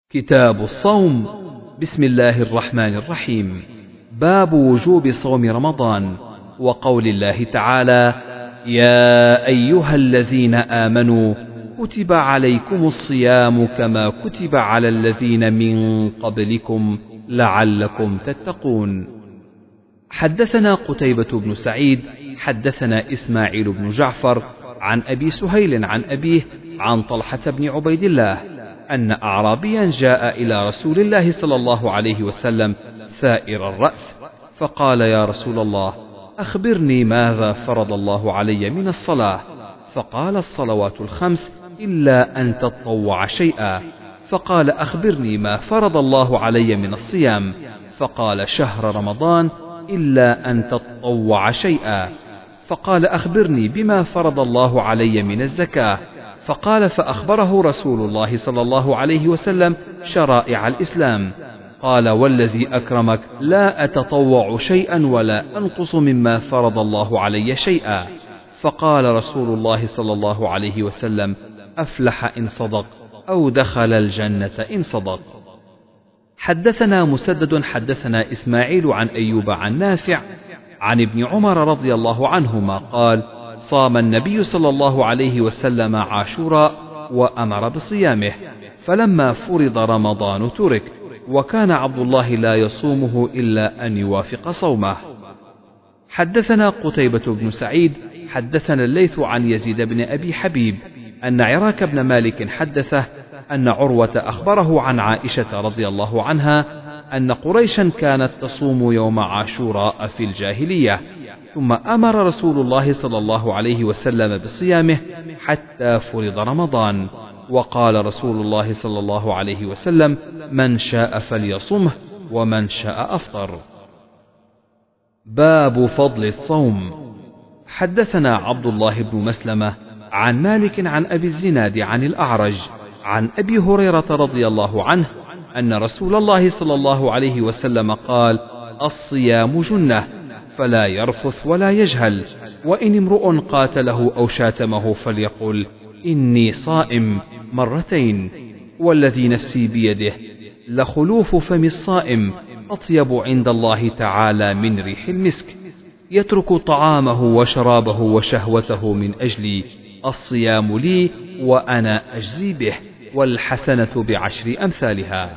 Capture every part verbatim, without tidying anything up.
كتاب الصوم. بسم الله الرحمن الرحيم. باب وجوب صوم رمضان، وقول الله تعالى: يا أيها الذين آمنوا كتب عليكم الصيام كما كتب على الذين من قبلكم لعلكم تتقون. حدثنا قتيبة بن سعيد حدثنا إسماعيل بن جعفر عن أبي سهيل عن أبيه عن طلحة بن عبيد الله أن أعرابيا جاء إلى رسول الله صلى الله عليه وسلم ثائر الرأس، فقال: يا رسول الله، أخبرني ماذا فرض الله علي من الصلاة؟ فقال: الصلوات الخمس إلا أن تطوع شيئا. فقال: أخبرني ما فرض الله علي من الصيام؟ فقال: شهر رمضان إلا أن تطوع شيئا. فقال: أخبرني بما فرض الله علي من الزكاة؟ فقال: فأخبره رسول الله صلى الله عليه وسلم شرائع الإسلام. قال: والذي أكرمك لا أتطوع شيئا ولا أنقص مما فرض الله علي شيئا. فقال رسول الله صلى الله عليه وسلم: أفلح إن صدق، أو دخل الجنة إن صدق. حدثنا مسدد حدثنا إسماعيل عن أيوب عن نافع عن ابن عمر رضي الله عنهما قال: صام النبي صلى الله عليه وسلم عاشوراء وأمر بصيامه، فلما فرض رمضان ترك، وكان عبد الله لا يصومه إلا أن يوافق صومه. حدثنا قتيبة بن سعيد حدثنا الليث عن يزيد بن أبي حبيب أن عراك بن مالك حدثه أن عروة أخبره عن عائشة رضي الله عنها أن قريشا كانت تصوم يوم عاشوراء في الجاهلية، ثم أمر رسول الله صلى الله عليه وسلم بصيامه حتى فرض رمضان، وقال رسول الله صلى الله عليه وسلم: من شاء فليصمه ومن شاء أفطر. باب فضل الصوم. حدثنا عبد الله بن مسلمة عن مالك عن أبي الزناد عن الأعرج عن أبي هريرة رضي الله عنه أن رسول الله صلى الله عليه وسلم قال: الصيام جنة، فلا يرفث ولا يجهل، وإن امرؤ قاتله أو شاتمه فليقل: إني صائم مرتين، والذي نفسي بيده لخلوف فم الصائم أطيب عند الله تعالى من ريح المسك، يترك طعامه وشرابه وشهوته من أجلي، الصيام لي وأنا أجزي به، والحسنة بعشر أمثالها.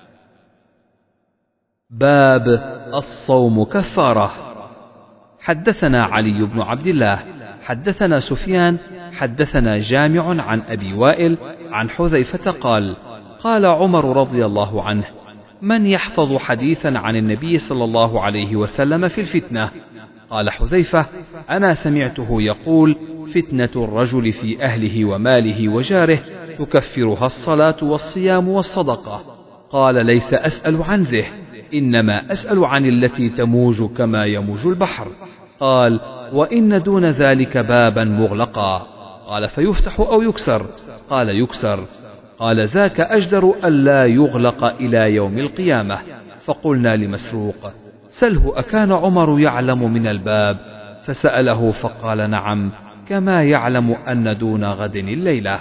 باب الصوم كفارة. حدثنا علي بن عبد الله حدثنا سفيان حدثنا جامع عن أبي وائل عن حذيفة قال: قال عمر رضي الله عنه: من يحفظ حديثا عن النبي صلى الله عليه وسلم في الفتنة؟ قال حذيفة: أنا سمعته يقول: فتنة الرجل في أهله وماله وجاره تكفرها الصلاة والصيام والصدقة. قال: ليس أسأل عن ذه، إنما أسأل عن التي تموج كما يموج البحر. قال: وإن دون ذلك بابا مغلقا. قال: فيفتح أو يكسر؟ قال: يكسر. قال: ذاك أجدر ألا يغلق إلى يوم القيامة. فقلنا لمسروق: سله أكان عمر يعلم من الباب؟ فسأله فقال: نعم، كما يعلم أن دون غد الليلة.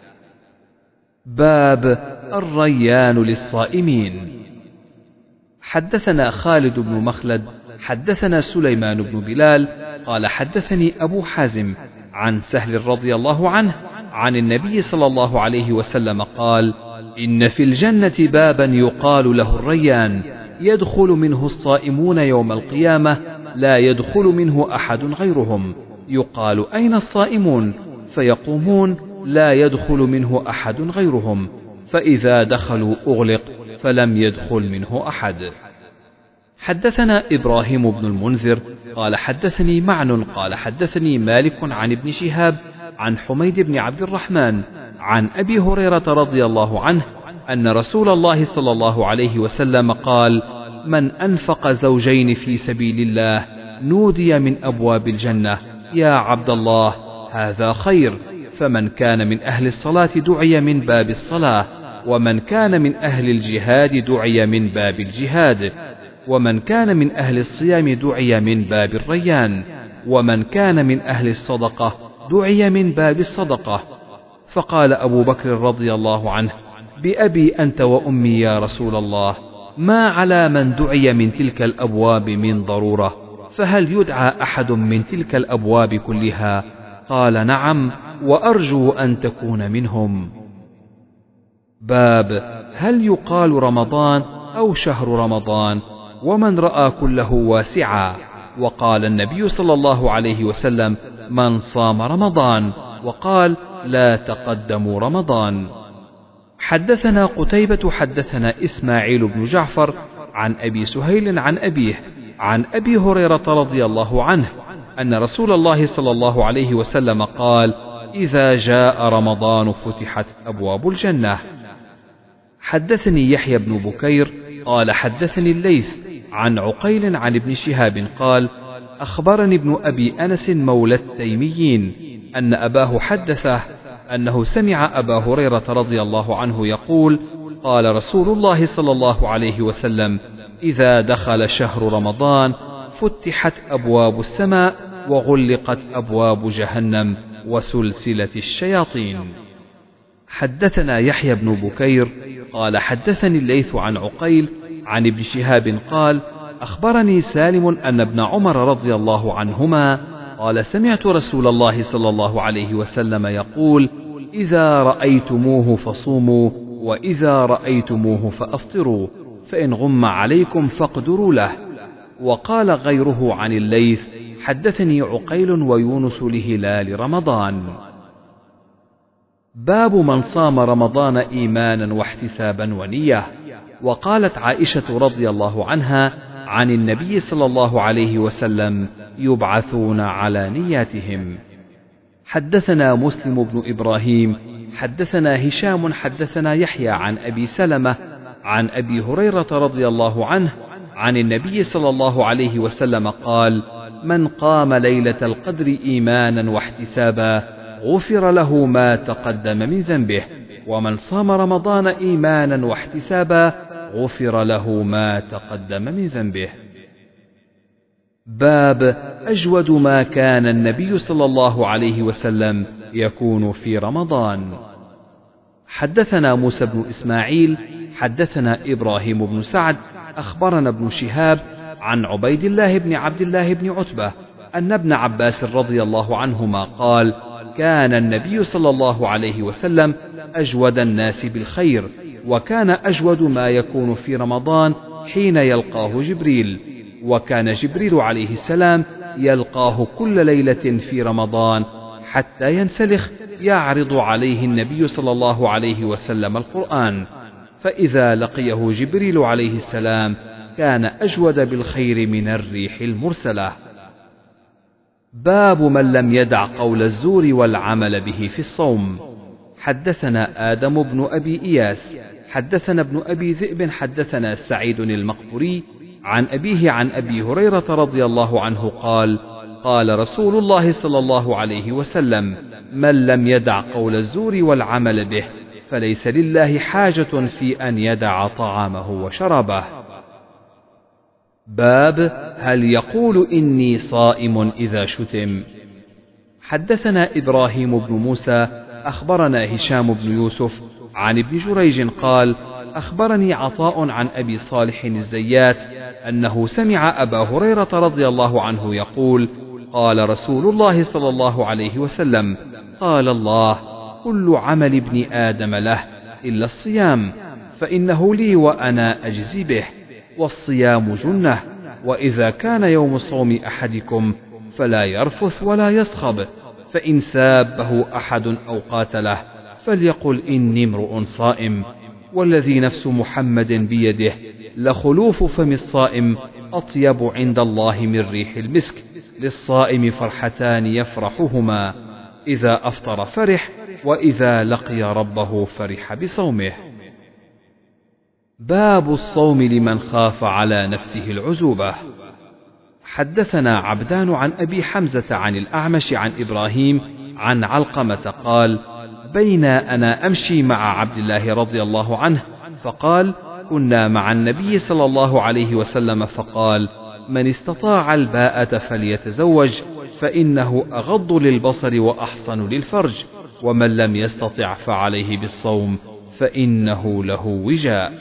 باب الريان للصائمين. حدثنا خالد بن مخلد حدثنا سليمان بن بلال قال: حدثني أبو حازم عن سهل رضي الله عنه عن النبي صلى الله عليه وسلم قال: إن في الجنة بابا يقال له الريان، يدخل منه الصائمون يوم القيامة لا يدخل منه أحد غيرهم، يقال: أين الصائمون؟ فيقومون: لا يدخل منه أحد غيرهم، فإذا دخلوا أغلق فلم يدخل منه أحد. حدثنا إبراهيم بن المنذر قال: حدثني معن قال: حدثني مالك عن ابن شهاب عن حميد بن عبد الرحمن عن أبي هريرة رضي الله عنه أن رسول الله صلى الله عليه وسلم قال: من أنفق زوجين في سبيل الله نودي من أبواب الجنة: يا عبد الله، هذا خير. فمن كان من أهل الصلاة دعي من باب الصلاة، ومن كان من أهل الجهاد دعي من باب الجهاد، ومن كان من أهل الصيام دعي من باب الريان، ومن كان من أهل الصدقة دعي من باب الصدقة. فقال أبو بكر رضي الله عنه: بأبي أنت وأمي يا رسول الله، ما على من دعي من تلك الأبواب من ضرورة، فهل يدعى أحد من تلك الأبواب كلها؟ قال نعم، وأرجو أن تكون منهم. باب هل يقال رمضان أو شهر رمضان؟ ومن رأى كله واسعا. وقال النبي صلى الله عليه وسلم: من صام رمضان، وقال: لا تقدموا رمضان. حدثنا قتيبة حدثنا إسماعيل بن جعفر عن أبي سهيل عن أبيه عن أبي هريرة رضي الله عنه أن رسول الله صلى الله عليه وسلم قال: إذا جاء رمضان فتحت أبواب الجنة. حدثني يحيى بن بكير قال حدثني الليث عن عقيل عن ابن شهاب قال: أخبرني ابن أبي أنس مولى التيميين أن أباه حدثه أنه سمع أبا هريرة رضي الله عنه يقول: قال رسول الله صلى الله عليه وسلم: إذا دخل شهر رمضان فتحت أبواب السماء وغلقت أبواب جهنم وسلسلة الشياطين. حدثنا يحيى بن بكير قال حدثني الليث عن عقيل عن ابن شهاب قال: أخبرني سالم أن ابن عمر رضي الله عنهما قال: سمعت رسول الله صلى الله عليه وسلم يقول: إذا رأيتموه فصوموا، وإذا رأيتموه فأفطروا، فإن غم عليكم فاقدروا له. وقال غيره عن الليث: حدثني عقيل ويونس لهلال رمضان. باب من صام رمضان إيمانا واحتسابا ونية. وقالت عائشة رضي الله عنها عن النبي صلى الله عليه وسلم: يبعثون على نياتهم. حدثنا مسلم بن إبراهيم حدثنا هشام حدثنا يحيى عن أبي سلمة عن أبي هريرة رضي الله عنه عن النبي صلى الله عليه وسلم قال: من قام ليلة القدر إيمانا واحتسابا غفر له ما تقدم من ذنبه، ومن صام رمضان إيمانا واحتسابا غفر له ما تقدم من ذنبه. باب أجود ما كان النبي صلى الله عليه وسلم يكون في رمضان. حدثنا موسى بن إسماعيل حدثنا إبراهيم بن سعد أخبرنا ابن شهاب عن عبيد الله بن عبد الله بن عتبة أن ابن عباس رضي الله عنهما قال: كان النبي صلى الله عليه وسلم أجود الناس بالخير، وكان أجود ما يكون في رمضان حين يلقاه جبريل، وكان جبريل عليه السلام يلقاه كل ليلة في رمضان حتى ينسلخ يعرض عليه النبي صلى الله عليه وسلم القرآن، فإذا لقيه جبريل عليه السلام كان أجود بالخير من الريح المرسلة. باب من لم يدع قول الزور والعمل به في الصوم. حدثنا آدم بن أبي إياس حدثنا ابن أبي ذئب حدثنا سعيد المقبري عن أبيه عن أبي هريرة رضي الله عنه قال: قال رسول الله صلى الله عليه وسلم: من لم يدع قول الزور والعمل به فليس لله حاجة في أن يدع طعامه وشرابه. باب هل يقول إني صائم إذا شتم. حدثنا إبراهيم بن موسى أخبرنا هشام بن يوسف عن ابن جريج قال: أخبرني عطاء عن أبي صالح الزيات أنه سمع أبا هريرة رضي الله عنه يقول: قال رسول الله صلى الله عليه وسلم: قال الله: كل عمل ابن آدم له إلا الصيام، فإنه لي وأنا أجزي به، والصيام جنة، وإذا كان يوم صوم أحدكم فلا يرفث ولا يصخب، فإن سابه أحد أو قاتله فليقل إني امرؤ صائم، والذي نفس محمد بيده لخلوف فم الصائم أطيب عند الله من ريح المسك، للصائم فرحتان يفرحهما: إذا أفطر فرح، وإذا لقي ربه فرح بصومه. باب الصوم لمن خاف على نفسه العزوبة. حدثنا عبدان عن أبي حمزة عن الأعمش عن إبراهيم عن علقمة قال: بين أنا أمشي مع عبد الله رضي الله عنه فقال: كنا مع النبي صلى الله عليه وسلم فقال: من استطاع الباءة فليتزوج، فإنه أغض للبصر وأحصن للفرج، ومن لم يستطع فعليه بالصوم، فإنه له وجاء.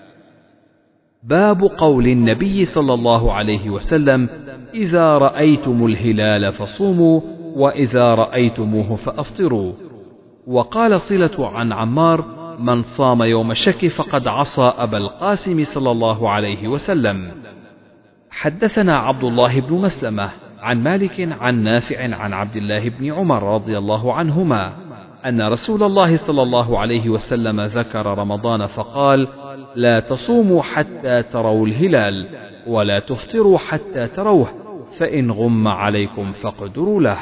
باب قول النبي صلى الله عليه وسلم: إذا رأيتم الهلال فصوموا، وإذا رأيتموه فأفطروا. وقال صلة عن عمار: من صام يوم الشك فقد عصى أبا القاسم صلى الله عليه وسلم. حدثنا عبد الله بن مسلمة عن مالك عن نافع عن عبد الله بن عمر رضي الله عنهما أن رسول الله صلى الله عليه وسلم ذكر رمضان فقال: لا تصوموا حتى تروا الهلال، ولا تفطروا حتى تروه، فإن غم عليكم فاقدروا له.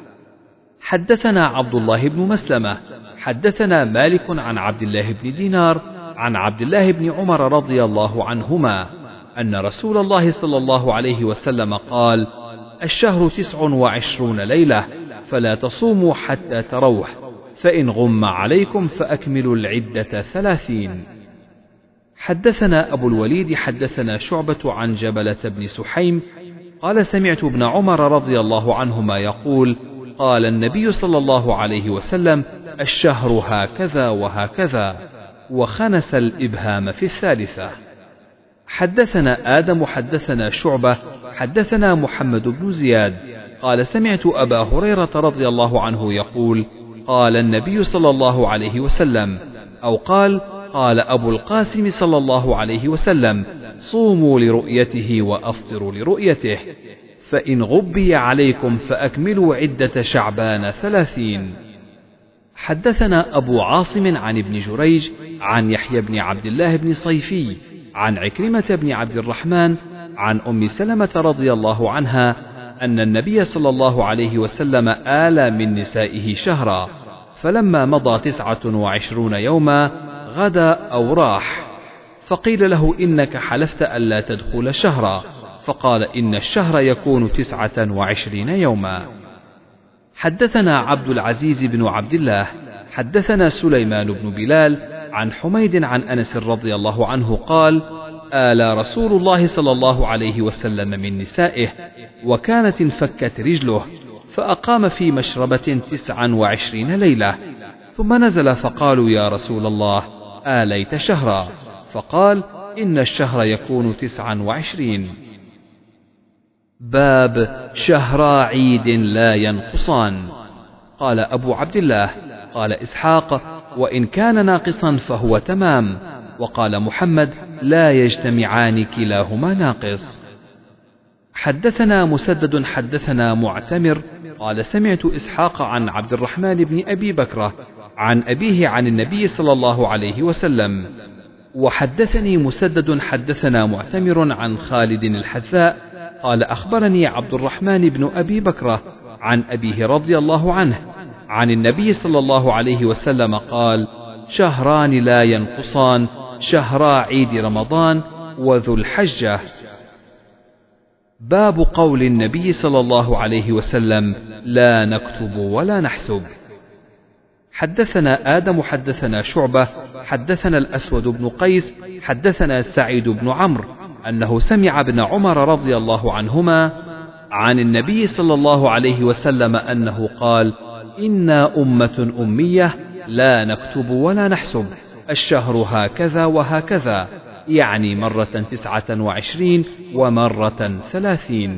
حدثنا عبد الله بن مسلمة حدثنا مالك عن عبد الله بن دينار عن عبد الله بن عمر رضي الله عنهما أن رسول الله صلى الله عليه وسلم قال: الشهر تسع وعشرون ليلة، فلا تصوموا حتى تروه، فإن غم عليكم فأكملوا العدة ثلاثين. حدثنا أبو الوليد حدثنا شعبة عن جبلة بن سحيم قال: سمعت ابن عمر رضي الله عنهما يقول: قال النبي صلى الله عليه وسلم: الشهر هكذا وهكذا، وخنس الإبهام في الثالثة. حدثنا آدم حدثنا شعبة حدثنا محمد بن زياد قال: سمعت أبا هريرة رضي الله عنه يقول: قال النبي صلى الله عليه وسلم، أو قال قال أبو القاسم صلى الله عليه وسلم: صوموا لرؤيته وأفطروا لرؤيته، فإن غبي عليكم فأكملوا عدة شعبان ثلاثين. حدثنا أبو عاصم عن ابن جريج عن يحيى بن عبد الله بن صيفي عن عكرمة بن عبد الرحمن عن أم سلمة رضي الله عنها أن النبي صلى الله عليه وسلم آل من نسائه شهرا، فلما مضى تسعة وعشرون يوما غدا أو راح، فقيل له: إنك حلفت ألا تدخل شهرا، فقال: إن الشهر يكون تسعة وعشرين يوما. حدثنا عبد العزيز بن عبد الله حدثنا سليمان بن بلال عن حميد عن أنس رضي الله عنه قال: آل رسول الله صلى الله عليه وسلم من نسائه، وكانت انفكت رجله، فأقام في مشربة تسعا وعشرين ليلة، ثم نزل فقالوا: يا رسول الله، آليت شهرا؟ فقال: إن الشهر يكون تسعا وعشرين. باب شهرا عيد لا ينقصان. قال أبو عبد الله: قال إسحاق: وإن كان ناقصا فهو تمام. وقال محمد: لا يجتمعان كلاهما ناقص. حدثنا مسدد حدثنا معتمر قال: سمعت إسحاق عن عبد الرحمن بن أبي بكرة عن أبيه عن النبي صلى الله عليه وسلم. وحدثني مسدد حدثنا معتمر عن خالد الحذاء قال: أخبرني عبد الرحمن بن أبي بكرة عن أبيه رضي الله عنه عن النبي صلى الله عليه وسلم قال: شهران لا ينقصان، شهرا عيد رمضان وذو الحجة. باب قول النبي صلى الله عليه وسلم: لا نكتب ولا نحسب. حدثنا آدم حدثنا شعبة حدثنا الأسود بن قيس حدثنا سعيد بن عمرو أنه سمع ابن عمر رضي الله عنهما عن النبي صلى الله عليه وسلم أنه قال: إنا أمة أمية لا نكتب ولا نحسب، الشهر هكذا وهكذا، يعني مرة تسعة وعشرين ومرة ثلاثين.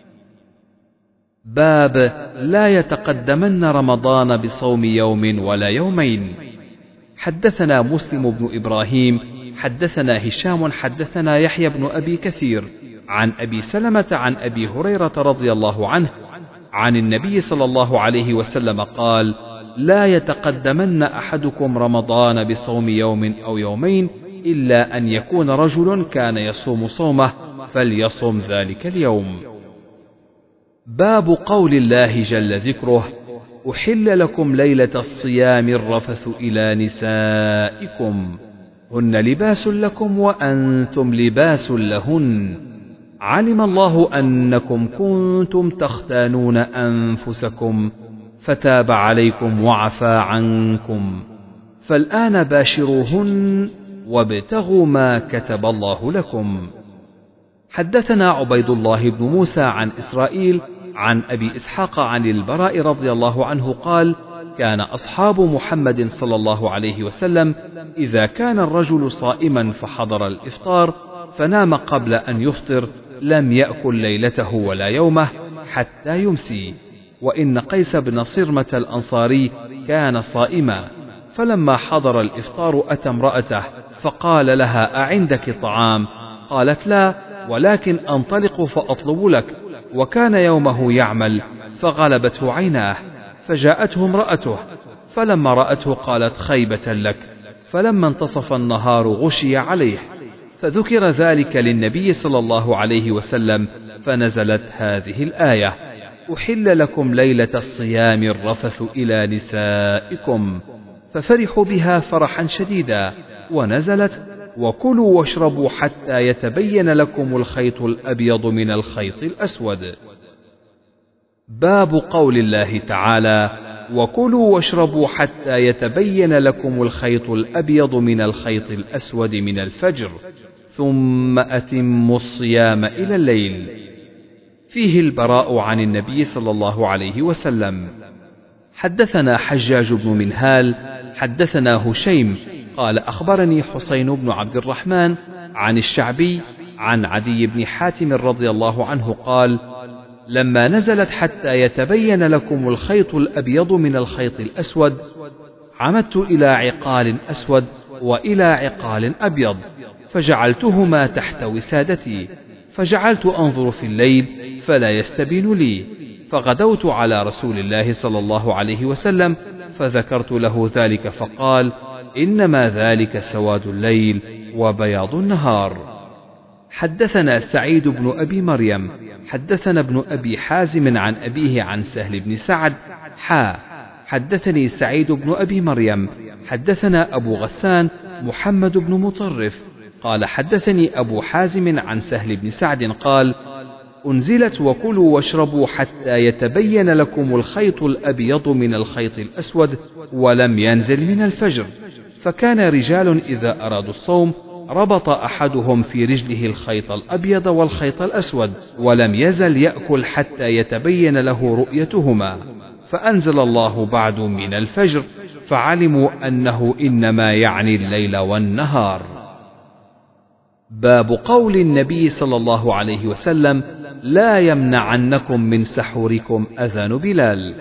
باب لا يتقدمن رمضان بصوم يوم ولا يومين. حدثنا مسلم بن إبراهيم حدثنا هشام حدثنا يحيى بن أبي كثير عن أبي سلمة عن أبي هريرة رضي الله عنه عن النبي صلى الله عليه وسلم قال: لا يتقدمن أحدكم رمضان بصوم يوم أو يومين إلا أن يكون رجل كان يصوم صومه فليصم ذلك اليوم. باب قول الله جل ذكره: أحل لكم ليلة الصيام الرفث إلى نسائكم هن لباس لكم وأنتم لباس لهن، علم الله أنكم كنتم تختانون أنفسكم فتاب عليكم وعفى عنكم، فالآن باشروهن وابتغوا ما كتب الله لكم. حدثنا عبيد الله بن موسى عن إسرائيل عن أبي إسحاق عن البراء رضي الله عنه قال: كان أصحاب محمد صلى الله عليه وسلم إذا كان الرجل صائما فحضر الإفطار فنام قبل أن يفطر لم يأكل ليلته ولا يومه حتى يمسي. وإن قيس بن صرمة الأنصاري كان صائما، فلما حضر الإفطار أتى امرأته فقال لها: أعندك طعام؟ قالت: لا، ولكن أنطلق فأطلب لك. وكان يومه يعمل فغلبته عيناه، فجاءته امرأته، فلما رأته قالت: خيبة لك. فلما انتصف النهار غشي عليه، فذكر ذلك للنبي صلى الله عليه وسلم، فنزلت هذه الآية: أحل لكم ليلة الصيام الرفث إلى نسائكم، ففرحوا بها فرحا شديدا، ونزلت: وكلوا واشربوا حتى يتبين لكم الخيط الأبيض من الخيط الأسود. باب قول الله تعالى: وكلوا واشربوا حتى يتبين لكم الخيط الأبيض من الخيط الأسود من الفجر ثم أتموا الصيام إلى الليل. فيه البراء عن النبي صلى الله عليه وسلم. حدثنا حجاج بن منهال حدثنا هشيم قال أخبرني حسين بن عبد الرحمن عن الشعبي عن عدي بن حاتم رضي الله عنه قال: لما نزلت حتى يتبين لكم الخيط الأبيض من الخيط الأسود عمدت إلى عقال أسود وإلى عقال أبيض، فجعلتهما تحت وسادتي، فجعلت أنظر في الليل فلا يستبين لي، فغدوت على رسول الله صلى الله عليه وسلم فذكرت له ذلك، فقال: إنما ذلك سواد الليل وبياض النهار. حدثنا سعيد بن أبي مريم حدثنا ابن أبي حازم عن أبيه عن سهل بن سعد حا حدثني سعيد بن أبي مريم حدثنا أبو غسان محمد بن مطرف قال: حدثني أبو حازم عن سهل بن سعد قال: أنزلت: وكلوا واشربوا حتى يتبين لكم الخيط الأبيض من الخيط الأسود، ولم ينزل من الفجر، فكان رجال إذا أرادوا الصوم ربط أحدهم في رجله الخيط الأبيض والخيط الأسود، ولم يزل يأكل حتى يتبين له رؤيتهما، فأنزل الله بعد من الفجر، فعلموا أنه إنما يعني الليل والنهار. باب قول النبي صلى الله عليه وسلم: لا يمنعنكم من سحوركم أذان بلال.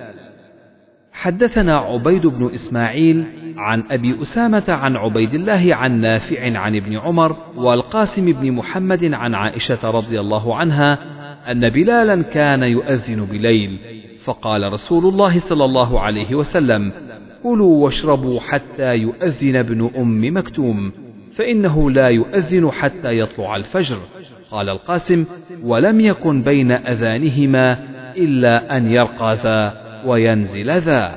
حدثنا عبيد بن إسماعيل عن أبي أسامة عن عبيد الله عن نافع عن ابن عمر والقاسم بن محمد عن عائشة رضي الله عنها أن بلالا كان يؤذن بليل، فقال رسول الله صلى الله عليه وسلم: كلوا واشربوا حتى يؤذن ابن أم مكتوم، فإنه لا يؤذن حتى يطلع الفجر. قال القاسم: ولم يكن بين أذانهما إلا أن يرقى ذا وينزل ذا.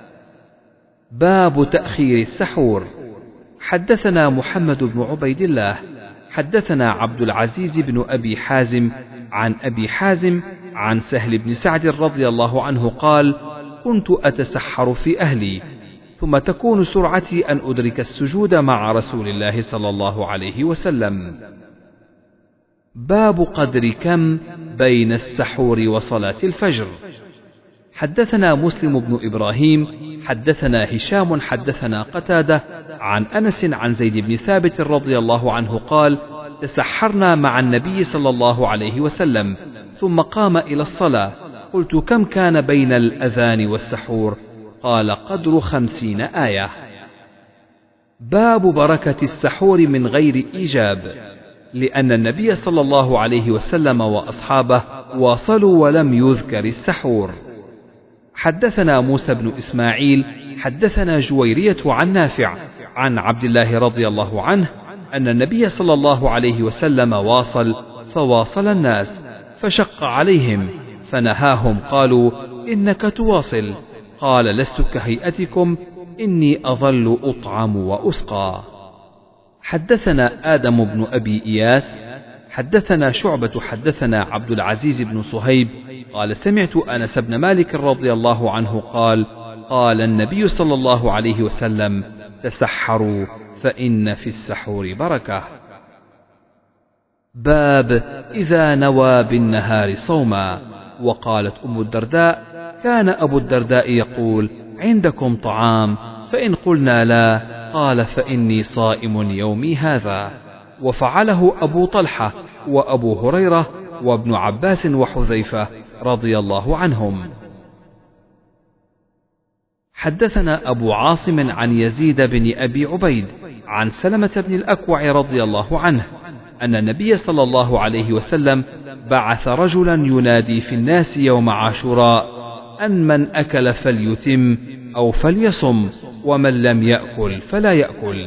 باب تأخير السحور. حدثنا محمد بن عبيد الله حدثنا عبد العزيز بن أبي حازم عن أبي حازم عن سهل بن سعد رضي الله عنه قال: كنت أتسحر في أهلي، ثم تكون سرعتي أن أدرك السجود مع رسول الله صلى الله عليه وسلم. باب قدر كم بين السحور وصلاة الفجر. حدثنا مسلم بن إبراهيم حدثنا هشام حدثنا قتادة عن أنس عن زيد بن ثابت رضي الله عنه قال: تسحرنا مع النبي صلى الله عليه وسلم ثم قام إلى الصلاة، قلت: كم كان بين الأذان والسحور؟ قال: قدر خمسين آية. باب بركة السحور من غير إيجاب، لأن النبي صلى الله عليه وسلم وأصحابه واصلوا ولم يذكر السحور. حدثنا موسى بن إسماعيل حدثنا جويرية عن نافع عن عبد الله رضي الله عنه أن النبي صلى الله عليه وسلم واصل فواصل الناس، فشق عليهم فنهاهم، قالوا: إنك تواصل. قال: لست كهيئتكم، إني أظل أطعم وأسقى. حدثنا آدم بن أبي إياس حدثنا شعبة حدثنا عبد العزيز بن صهيب قال: سمعت أنس بن مالك رضي الله عنه قال: قال النبي صلى الله عليه وسلم: تسحروا فإن في السحور بركة. باب إذا نوى بالنهار صوما. وقالت أم الدرداء: كان أبو الدرداء يقول: عندكم طعام؟ فإن قلنا لا قال فإني صائم يومي هذا. وفعله أبو طلحة وأبو هريرة وابن عباس وحذيفة رضي الله عنهم. حدثنا أبو عاصم عن يزيد بن أبي عبيد عن سلمة بن الأكوع رضي الله عنه أن النبي صلى الله عليه وسلم بعث رجلا ينادي في الناس يوم عاشوراء أن من أكل فليتم أو فليصم ومن لم يأكل فلا يأكل.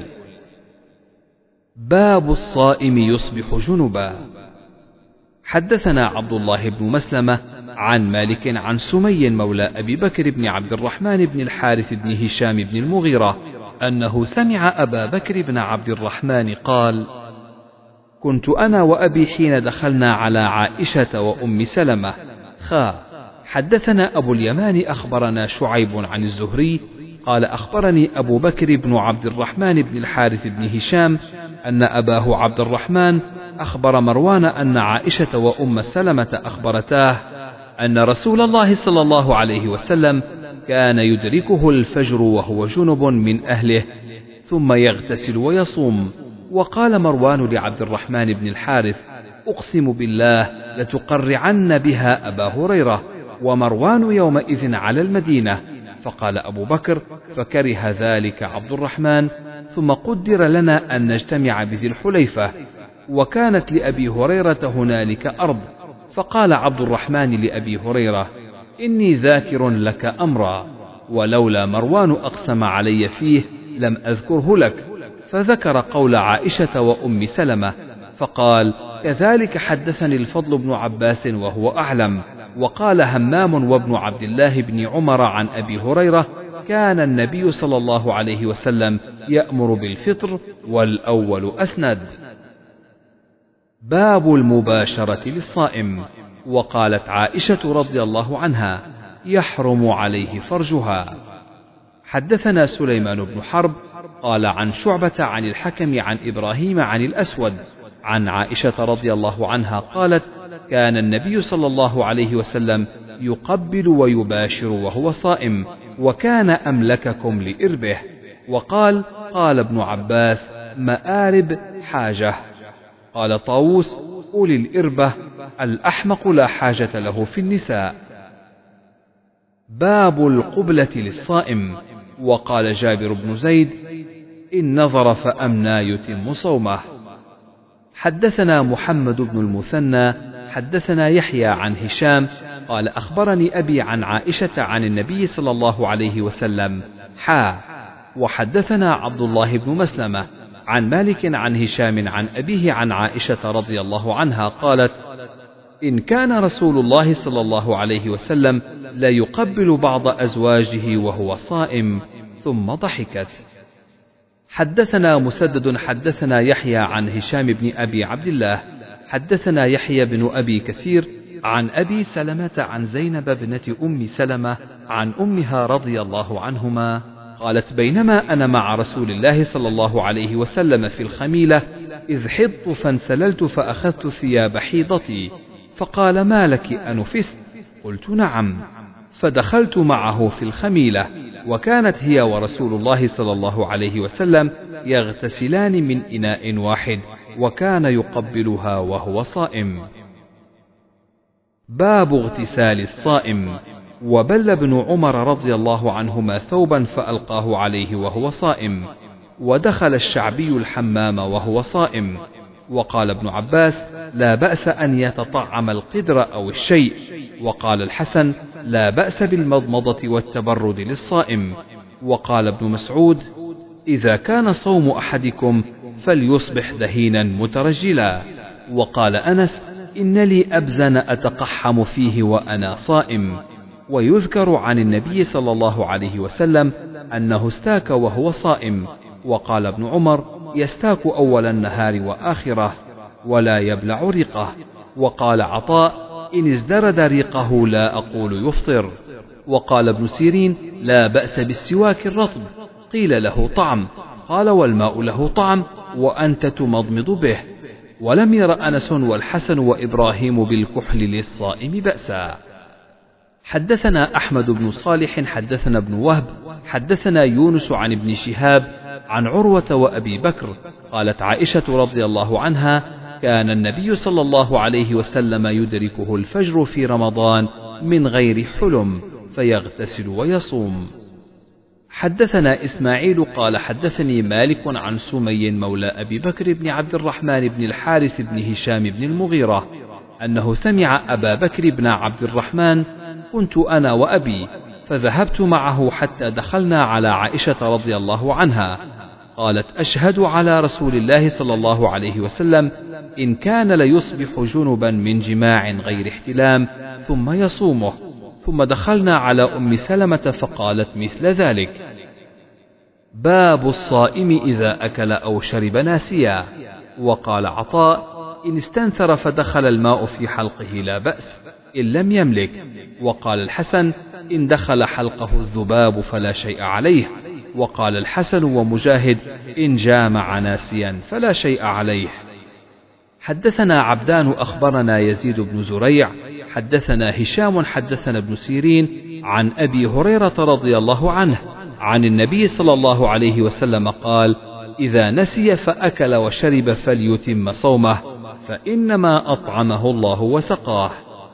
باب الصائم يصبح جنبا. حدثنا عبد الله بن مسلمة عن مالك عن سمي مولى أبي بكر بن عبد الرحمن بن الحارث بن هشام بن المغيرة أنه سمع أبا بكر بن عبد الرحمن قال: كنت أنا وأبي حين دخلنا على عائشة وأم سلمة خا. حدثنا أبو اليمان أخبرنا شعيب عن الزهري قال أخبرني أبو بكر بن عبد الرحمن بن الحارث بن هشام أن أباه عبد الرحمن أخبر مروان أن عائشة وأم سلمة أخبرتاه أن رسول الله صلى الله عليه وسلم كان يدركه الفجر وهو جنب من أهله ثم يغتسل ويصوم. وقال مروان لعبد الرحمن بن الحارث: أقسم بالله لتقرعن بها أبا هريرة، ومروان يومئذ على المدينة. فقال أبو بكر: فكره ذلك عبد الرحمن، ثم قدر لنا أن نجتمع بذي الحليفة، وكانت لأبي هريرة هنالك أرض. فقال عبد الرحمن لأبي هريرة: إني ذاكر لك أمرا، ولولا مروان أقسم علي فيه لم أذكره لك. فذكر قول عائشة وأم سلمة، فقال: كذلك حدثني الفضل بن عباس وهو أعلم. وقال همام وابن عبد الله بن عمر عن أبي هريرة: كان النبي صلى الله عليه وسلم يأمر بالفطر، والأول أسند. باب المباشرة للصائم. وقالت عائشة رضي الله عنها: يحرم عليه فرجها. حدثنا سليمان بن حرب قال عن شعبة عن الحكم عن إبراهيم عن الأسود عن عائشة رضي الله عنها قالت: كان النبي صلى الله عليه وسلم يقبل ويباشر وهو صائم، وكان أملككم لإربه. وقال: قال ابن عباس: مآرب حاجة. قال طاووس: أولي الإربة، الأحمق لا حاجة له في النساء. باب القبلة للصائم. وقال جابر بن زيد: إن نظر فأمنى يتم صومه. حدثنا محمد بن المثنى حدثنا يحيى عن هشام قال أخبرني أبي عن عائشة عن النبي صلى الله عليه وسلم حا. وحدثنا عبد الله بن مسلمة عن مالك عن هشام عن أبيه عن عائشة رضي الله عنها قالت: إن كان رسول الله صلى الله عليه وسلم لا يقبل بعض أزواجه وهو صائم. ثم ضحكت. حدثنا مسدد حدثنا يحيى عن هشام بن أبي عبد الله حدثنا يحيى بن أبي كثير عن أبي سلمة عن زينب بنت أم سلمة عن أمها رضي الله عنهما قالت: بينما أنا مع رسول الله صلى الله عليه وسلم في الخميلة إذ حضت فانسللت فأخذت ثياب حيضتي، فقال: ما لك أنفست؟ قلت: نعم. فدخلت معه في الخميلة، وكانت هي ورسول الله صلى الله عليه وسلم يغتسلان من إناء واحد، وكان يقبلها وهو صائم. باب اغتسال الصائم. وبل ابن عمر رضي الله عنهما ثوبا فألقاه عليه وهو صائم، ودخل الشعبي الحمام وهو صائم. وقال ابن عباس: لا بأس أن يتطعم القدر أو الشيء. وقال الحسن: لا بأس بالمضمضة والتبرد للصائم. وقال ابن مسعود: إذا كان صوم أحدكم فليصبح دهينا مترجلا. وقال أنس: إن لي أبزن أتقحم فيه وأنا صائم. ويذكر عن النبي صلى الله عليه وسلم أنه استاك وهو صائم. وقال ابن عمر: يستاك أول النهار وآخره ولا يبلع ريقه. وقال عطاء: إن ازدرد ريقه لا أقول يفطر. وقال ابن سيرين: لا بأس بالسواك الرطب. قيل: له طعم. قال: والماء له طعم وأنت تمضمض به. ولم ير أنس والحسن وإبراهيم بالكحل للصائم بأسا. حدثنا أحمد بن صالح حدثنا ابن وهب حدثنا يونس عن ابن شهاب عن عروة وأبي بكر قالت عائشة رضي الله عنها كان النبي صلى الله عليه وسلم يدركه الفجر في رمضان من غير حلم فيغتسل ويصوم. حدثنا إسماعيل قال حدثني مالك عن سمي مولى أبي بكر بن عبد الرحمن بن الحارث بن هشام بن المغيرة أنه سمع أبا بكر بن عبد الرحمن كنت أنا وأبي فذهبت معه حتى دخلنا على عائشة رضي الله عنها قالت أشهد على رسول الله صلى الله عليه وسلم إن كان ليصبح جنبا من جماع غير احتلام ثم يصومه. ثم دخلنا على أم سلمة فقالت مثل ذلك. باب الصائم إذا أكل أو شرب ناسيا. وقال عطاء إن استنثر فدخل الماء في حلقه لا بأس إن لم يملك. وقال الحسن إن دخل حلقه الذباب فلا شيء عليه. وقال الحسن ومجاهد إن جامع ناسيا فلا شيء عليه. حدثنا عبدان أخبرنا يزيد بن زريع حدثنا هشام حدثنا ابن سيرين عن أبي هريرة رضي الله عنه عن النبي صلى الله عليه وسلم قال إذا نسي فأكل وشرب فليتم صومه فإنما أطعمه الله وسقاه.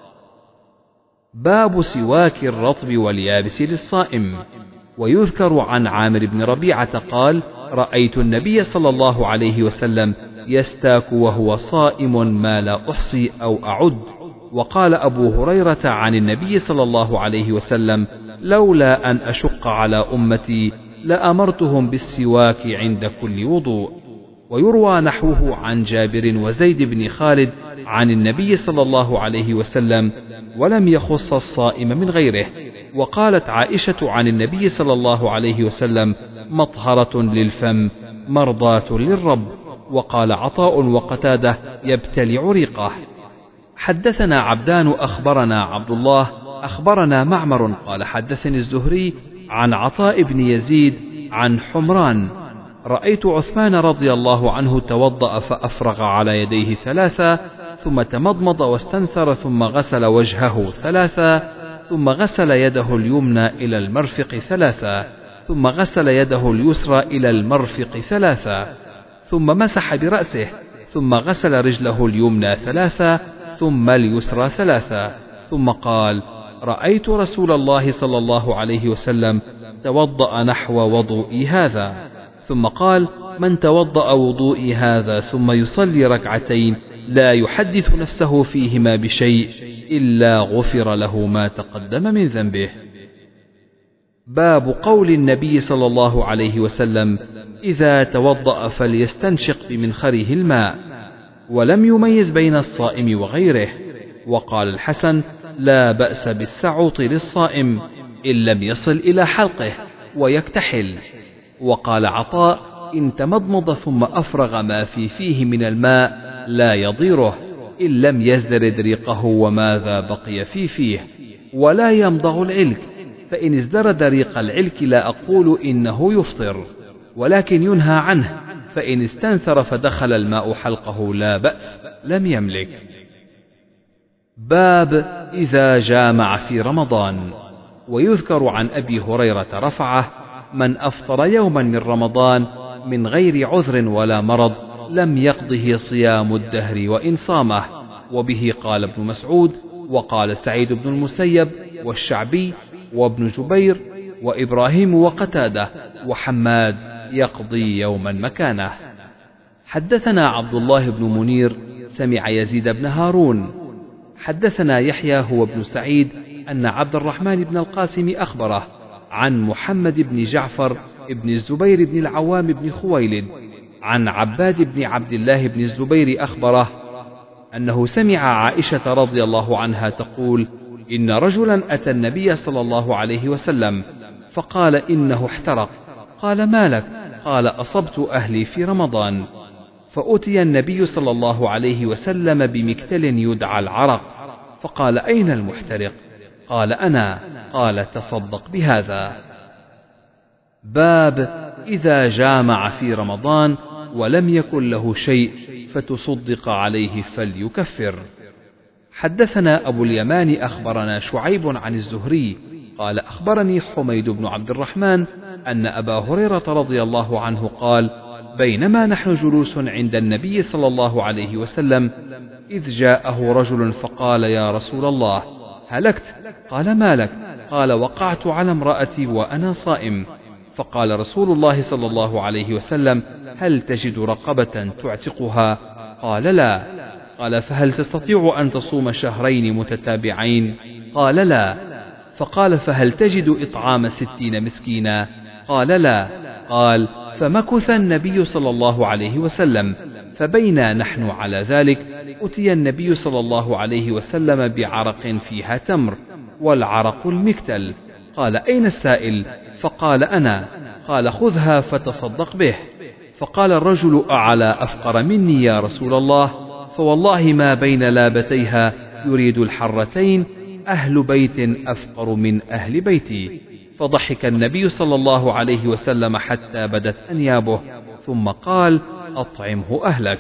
باب سواك الرطب واليابس للصائم. ويذكر عن عامر بن ربيعة قال رأيت النبي صلى الله عليه وسلم يستاك وهو صائم ما لا أحصي أو أعد. وقال أبو هريرة عن النبي صلى الله عليه وسلم لولا أن أشق على أمتي لأمرتهم بالسواك عند كل وضوء. ويروى نحوه عن جابر وزيد بن خالد عن النبي صلى الله عليه وسلم ولم يخص الصائم من غيره. وقالت عائشة عن النبي صلى الله عليه وسلم مطهرة للفم مرضاة للرب. وقال عطاء وقتادة يبتلع ريقه. حدثنا عبدان أخبرنا عبد الله أخبرنا معمر قال حدثني الزهري عن عطاء بن يزيد عن حمران رأيت عثمان رضي الله عنه توضأ فأفرغ على يديه ثلاثة ثم تمضمض واستنثر ثم غسل وجهه ثلاثة ثم غسل يده اليمنى إلى المرفق ثلاثة ثم غسل يده اليسرى إلى المرفق ثلاثة ثم مسح برأسه ثم غسل رجله اليمنى ثلاثة ثم اليسرى ثلاثة ثم قال رأيت رسول الله صلى الله عليه وسلم توضأ نحو وضوئي هذا. ثم قال من توضأ وضوئي هذا ثم يصلي ركعتين لا يحدث نفسه فيهما بشيء إلا غفر له ما تقدم من ذنبه. باب قول النبي صلى الله عليه وسلم إذا توضأ فليستنشق بمنخره الماء ولم يميز بين الصائم وغيره. وقال الحسن لا بأس بالسعوط للصائم إن لم يصل إلى حلقه ويكتحل. وقال عطاء إن تمضمض ثم أفرغ ما في فيه من الماء لا يضيره إن لم يزدرد ريقه وماذا بقي في فيه. ولا يمضغ العلك فإن ازدرد ريق العلك لا أقول إنه يفطر ولكن ينهى عنه فإن استنثر فدخل الماء حلقه لا بأس لم يملك. باب إذا جامع في رمضان. ويذكر عن أبي هريرة رفعه من أفطر يوما من رمضان من غير عذر ولا مرض لم يقضه صيام الدهر وإن صامه. وبه قال ابن مسعود وقال سعيد بن المسيب والشعبي وابن جبير وإبراهيم وقتادة وحماد يقضي يوما مكانه. حدثنا عبد الله بن منير سمع يزيد بن هارون حدثنا يحيى هو ابن سعيد أن عبد الرحمن بن القاسم أخبره عن محمد بن جعفر بن الزبير بن العوام بن خويلد عن عباد بن عبد الله بن الزبير أخبره أنه سمع عائشة رضي الله عنها تقول إن رجلا أتى النبي صلى الله عليه وسلم فقال إنه احترق. قال ما لك؟ قال أصبت أهلي في رمضان. فأتي النبي صلى الله عليه وسلم بمكتل يدعى العرق فقال أين المحترق؟ قال أنا. قال تصدق بهذا. باب إذا جامع في رمضان ولم يكن له شيء فتصدق عليه فليكفر. حدثنا أبو اليمان أخبرنا شعيب عن الزهري قال أخبرني حميد بن عبد الرحمن أن أبا هريرة رضي الله عنه قال بينما نحن جلوس عند النبي صلى الله عليه وسلم إذ جاءه رجل فقال يا رسول الله هلكت؟ قال ما لك؟ قال وقعت على امرأتي وأنا صائم. فقال رسول الله صلى الله عليه وسلم هل تجد رقبة تعتقها؟ قال لا. قال فهل تستطيع أن تصوم شهرين متتابعين؟ قال لا. فقال فهل تجد إطعام ستين مسكينا؟ قال لا. قال فمكث النبي صلى الله عليه وسلم، فبينا نحن على ذلك أتي النبي صلى الله عليه وسلم بعرق فيها تمر، والعرق المكتل. قال أين السائل؟ فقال أنا. قال خذها فتصدق به. فقال الرجل أعلى أفقر مني يا رسول الله؟ فوالله ما بين لابتيها يريد الحرتين أهل بيت أفقر من أهل بيتي. فضحك النبي صلى الله عليه وسلم حتى بدت أنيابه، ثم قال أطعمه أهلك.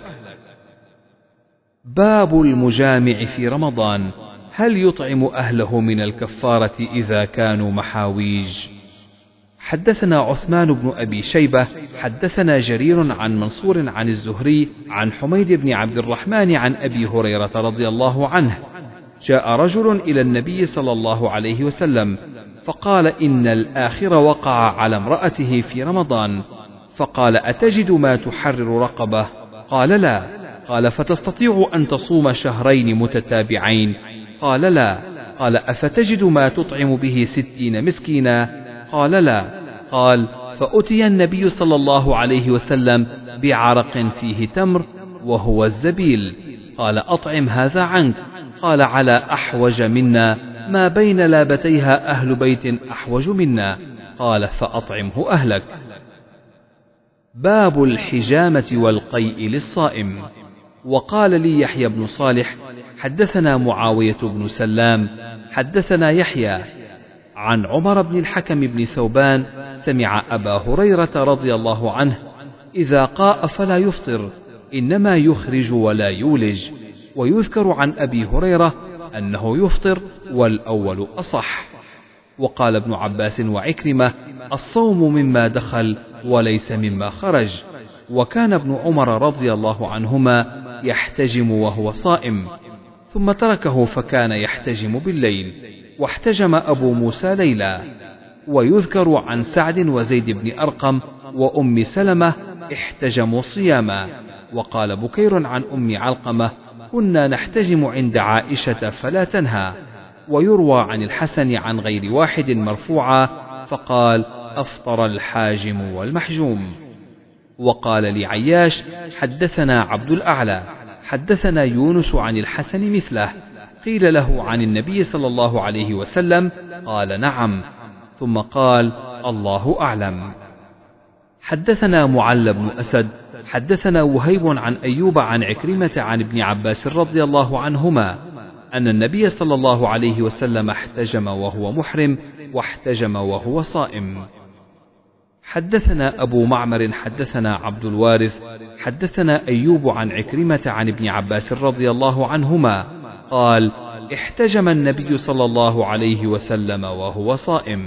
باب المجامع في رمضان، هل يطعم أهله من الكفارة إذا كانوا محاويج؟ حدثنا عثمان بن أبي شيبة حدثنا جرير عن منصور عن الزهري عن حميد بن عبد الرحمن عن أبي هريرة رضي الله عنه جاء رجل إلى النبي صلى الله عليه وسلم فقال إن الآخر وقع على امرأته في رمضان، فقال أتجد ما تحرر رقبة؟ قال لا. قال فتستطيع أن تصوم شهرين متتابعين؟ قال لا. قال أفتجد ما تطعم به ستين مسكينا؟ قال لا. قال فأتي النبي صلى الله عليه وسلم بعرق فيه تمر وهو الزبيل، قال أطعم هذا عنك. قال على أحوج منا، ما بين لابتيها أهل بيت أحوج منا. قال فأطعمه أهلك. باب الحجامة والقيء للصائم. وقال لي يحيى بن صالح حدثنا معاوية بن سلام حدثنا يحيى عن عمر بن الحكم بن ثوبان سمع أبا هريرة رضي الله عنه إذا قاء فلا يفطر إنما يخرج ولا يولج. ويذكر عن أبي هريرة أنه يفطر والأول أصح. وقال ابن عباس وعكرمة الصوم مما دخل وليس مما خرج. وكان ابن عمر رضي الله عنهما يحتجم وهو صائم ثم تركه فكان يحتجم بالليل، واحتجم أبو موسى ليلا. ويذكر عن سعد وزيد بن أرقم وأم سلمة احتجموا صياما. وقال بكير عن أم علقمة كنا نحتجم عند عائشة فلا تنهى. ويروى عن الحسن عن غير واحد مرفوعا فقال أفطر الحاجم والمحجوم. وقال لعياش حدثنا عبد الأعلى حدثنا يونس عن الحسن مثله. قيل له عن النبي صلى الله عليه وسلم قال نعم، ثم قال الله أعلم. حدثنا معل بن أسد حدثنا وهيب عن أيوب عن عكرمة عن ابن عباس رضي الله عنهما أن النبي صلى الله عليه وسلم احتجم وهو محرم واحتجم وهو صائم. حدثنا أبو معمر حدثنا عبد الوارث حدثنا أيوب عن عكرمة عن ابن عباس رضي الله عنهما قال احتجم النبي صلى الله عليه وسلم وهو صائم.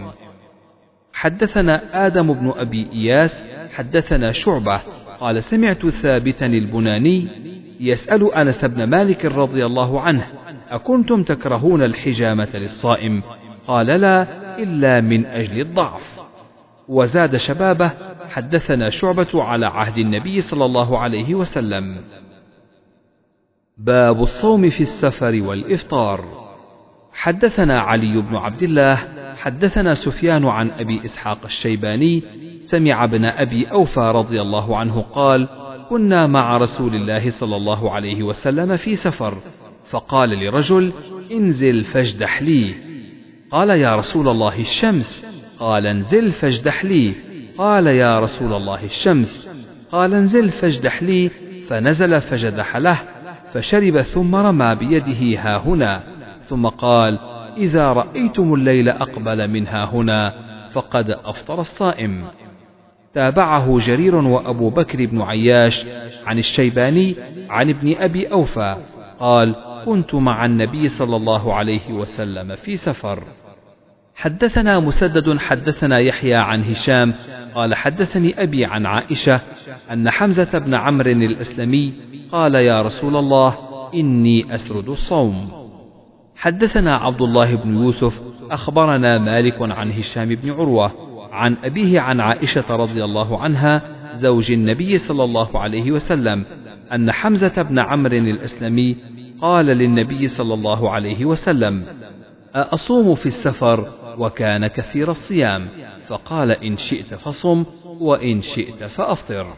حدثنا آدم بن أبي إياس حدثنا شعبة قال سمعت ثابتا البناني يسأل أنس بن مالك رضي الله عنه أكنتم تكرهون الحجامة للصائم؟ قال لا إلا من أجل الضعف. وزاد شبابه حدثنا شعبة على عهد النبي صلى الله عليه وسلم. باب الصوم في السفر والإفطار. حدثنا علي بن عبد الله حدثنا سفيان عن أبي إسحاق الشيباني سمع ابن أبي أوفى رضي الله عنه قال كنا مع رسول الله صلى الله عليه وسلم في سفر، فقال لرجل انزل فاجدح لي. قال يا رسول الله الشمس. قال انزل فاجدح لي. قال يا رسول الله الشمس. قال انزل فاجدح لي. فنزل فجدح له فشرب ثم رمى بيده ها هنا، ثم قال إذا رأيتم الليل أقبل من ها هنا فقد أفطر الصائم. تابعه جرير وأبو بكر بن عياش عن الشيباني عن ابن أبي أوفى قال كنت مع النبي صلى الله عليه وسلم في سفر. حدثنا مسدد حدثنا يحيى عن هشام قال حدثني أبي عن عائشة أن حمزة بن عمرو الأسلمي قال يا رسول الله إني أسرد الصوم. حدثنا عبد الله بن يوسف أخبرنا مالك عن هشام بن عروة عن أبيه عن عائشة رضي الله عنها زوج النبي صلى الله عليه وسلم أن حمزة بن عمرو الأسلمي قال للنبي صلى الله عليه وسلم أصوم في السفر وكان كثير الصيام فقال إن شئت فصم وإن شئت فأفطر.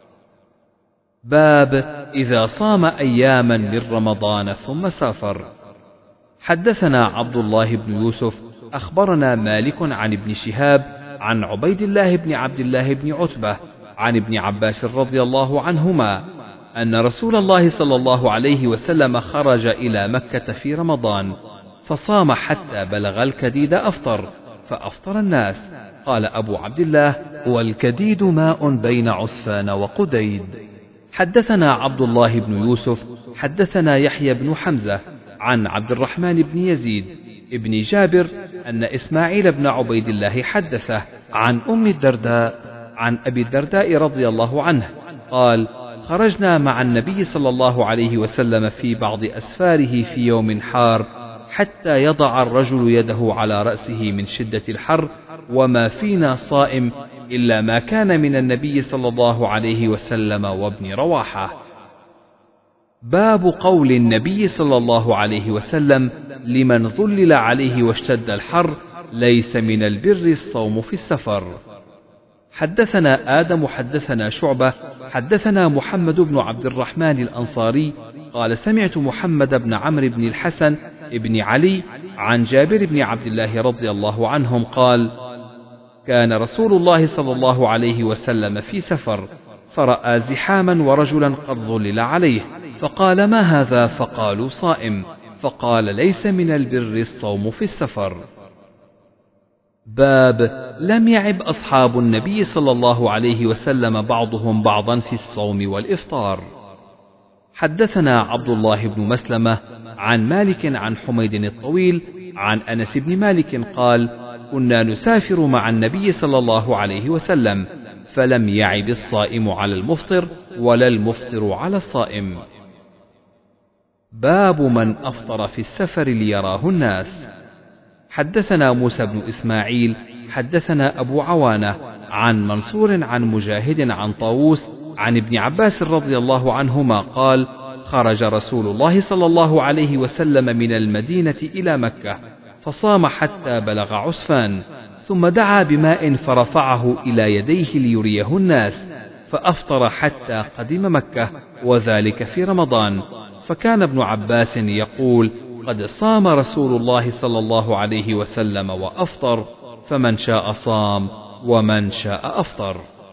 باب إذا صام أياما من رمضان ثم سافر. حدثنا عبد الله بن يوسف أخبرنا مالك عن ابن شهاب عن عبيد الله بن عبد الله بن عتبة عن ابن عباس رضي الله عنهما أن رسول الله صلى الله عليه وسلم خرج إلى مكة في رمضان فصام حتى بلغ الكديد أفطر فأفطر الناس. قال أبو عبد الله والكديد ماء بين عسفان وقديد. حدثنا عبد الله بن يوسف حدثنا يحيى بن حمزة عن عبد الرحمن بن يزيد ابن جابر أن إسماعيل بن عبيد الله حدثه عن أم الدرداء عن أبي الدرداء رضي الله عنه قال خرجنا مع النبي صلى الله عليه وسلم في بعض أسفاره في يوم حار حتى يضع الرجل يده على رأسه من شدة الحر وما فينا صائم إلا ما كان من النبي صلى الله عليه وسلم وابن رواحة. باب قول النبي صلى الله عليه وسلم لمن ظلل عليه واشتد الحر ليس من البر الصوم في السفر. حدثنا آدم حدثنا شعبة حدثنا محمد بن عبد الرحمن الأنصاري قال سمعت محمد بن عمرو بن الحسن ابن علي عن جابر بن عبد الله رضي الله عنهم قال كان رسول الله صلى الله عليه وسلم في سفر فرأى زحاما ورجلا قد ظلل عليه فقال ما هذا فقالوا صائم فقال ليس من البر الصوم في السفر. باب لم يعب أصحاب النبي صلى الله عليه وسلم بعضهم بعضا في الصوم والإفطار. حدثنا عبد الله بن مسلمة عن مالك عن حميد الطويل عن أنس بن مالك قال كنا نسافر مع النبي صلى الله عليه وسلم فلم يعب الصائم على المفطر ولا المفطر على الصائم. باب من أفطر في السفر ليراه الناس. حدثنا موسى بن إسماعيل حدثنا أبو عوانة عن منصور عن مجاهد عن طاووس عن ابن عباس رضي الله عنهما قال خرج رسول الله صلى الله عليه وسلم من المدينة إلى مكة فصام حتى بلغ عسفان ثم دعا بماء فرفعه إلى يديه ليريه الناس فأفطر حتى قدم مكة وذلك في رمضان. فكان ابن عباس يقول قد صام رسول الله صلى الله عليه وسلم وأفطر فمن شاء صام ومن شاء أفطر.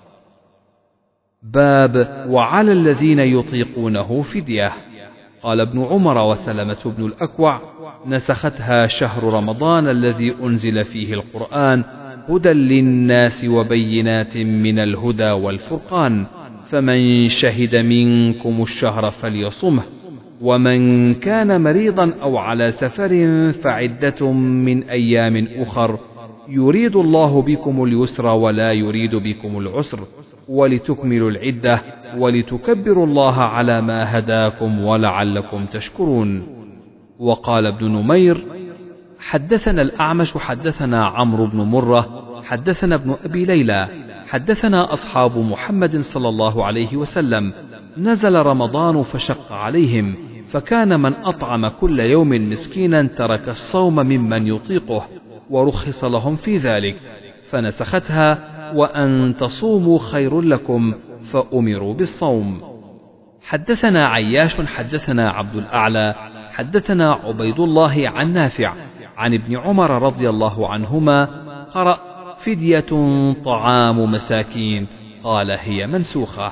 باب وعلى الذين يطيقونه فدية. قال ابن عمر وسلمة بن الأكوع نسختها شهر رمضان الذي أنزل فيه القرآن هدى للناس وبينات من الهدى والفرقان فمن شهد منكم الشهر فليصمه ومن كان مريضا أو على سفر فعدة من أيام أخر يريد الله بكم اليسر ولا يريد بكم العسر ولتكملوا العدة ولتكبروا الله على ما هداكم ولعلكم تشكرون. وقال ابن نمير حدثنا الأعمش حدثنا عمرو بن مرة حدثنا ابن أبي ليلى حدثنا أصحاب محمد صلى الله عليه وسلم نزل رمضان فشق عليهم فكان من أطعم كل يوم مسكينا ترك الصوم ممن يطيقه ورخص لهم في ذلك فنسختها وأن تصوموا خير لكم فأمروا بالصوم. حدثنا عياش حدثنا عبد الأعلى حدثنا عبيد الله عن نافع عن ابن عمر رضي الله عنهما قرأ فدية طعام مساكين قال هي منسوخة.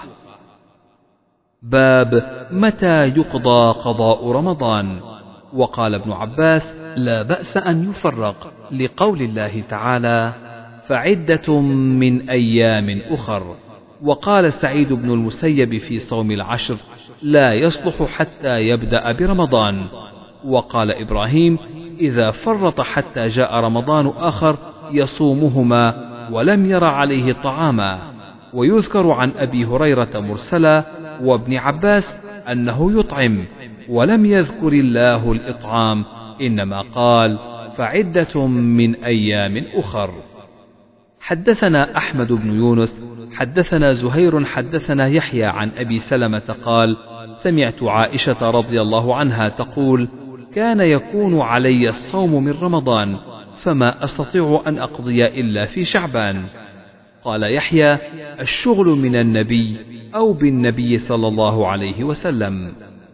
باب متى يقضى قضاء رمضان. وقال ابن عباس لا بأس أن يفرق لقول الله تعالى فعدة من أيام أخر. وقال سعيد بن المسيب في صوم العشر لا يصلح حتى يبدأ برمضان وقال إبراهيم: إذا فرط حتى جاء رمضان آخر يصومهما ولم ير عليه طعاما. ويذكر عن أبي هريرة مرسلا وابن عباس أنه يطعم، ولم يذكر الله الإطعام، إنما قال: فعدة من أيام أخر. حدثنا أحمد بن يونس حدثنا زهير حدثنا يحيى عن أبي سلمة قال: سمعت عائشة رضي الله عنها تقول: كان يكون علي الصوم من رمضان فما أستطيع أن أقضي إلا في شعبان. قال يحيى: الشغل من النبي أو بالنبي صلى الله عليه وسلم.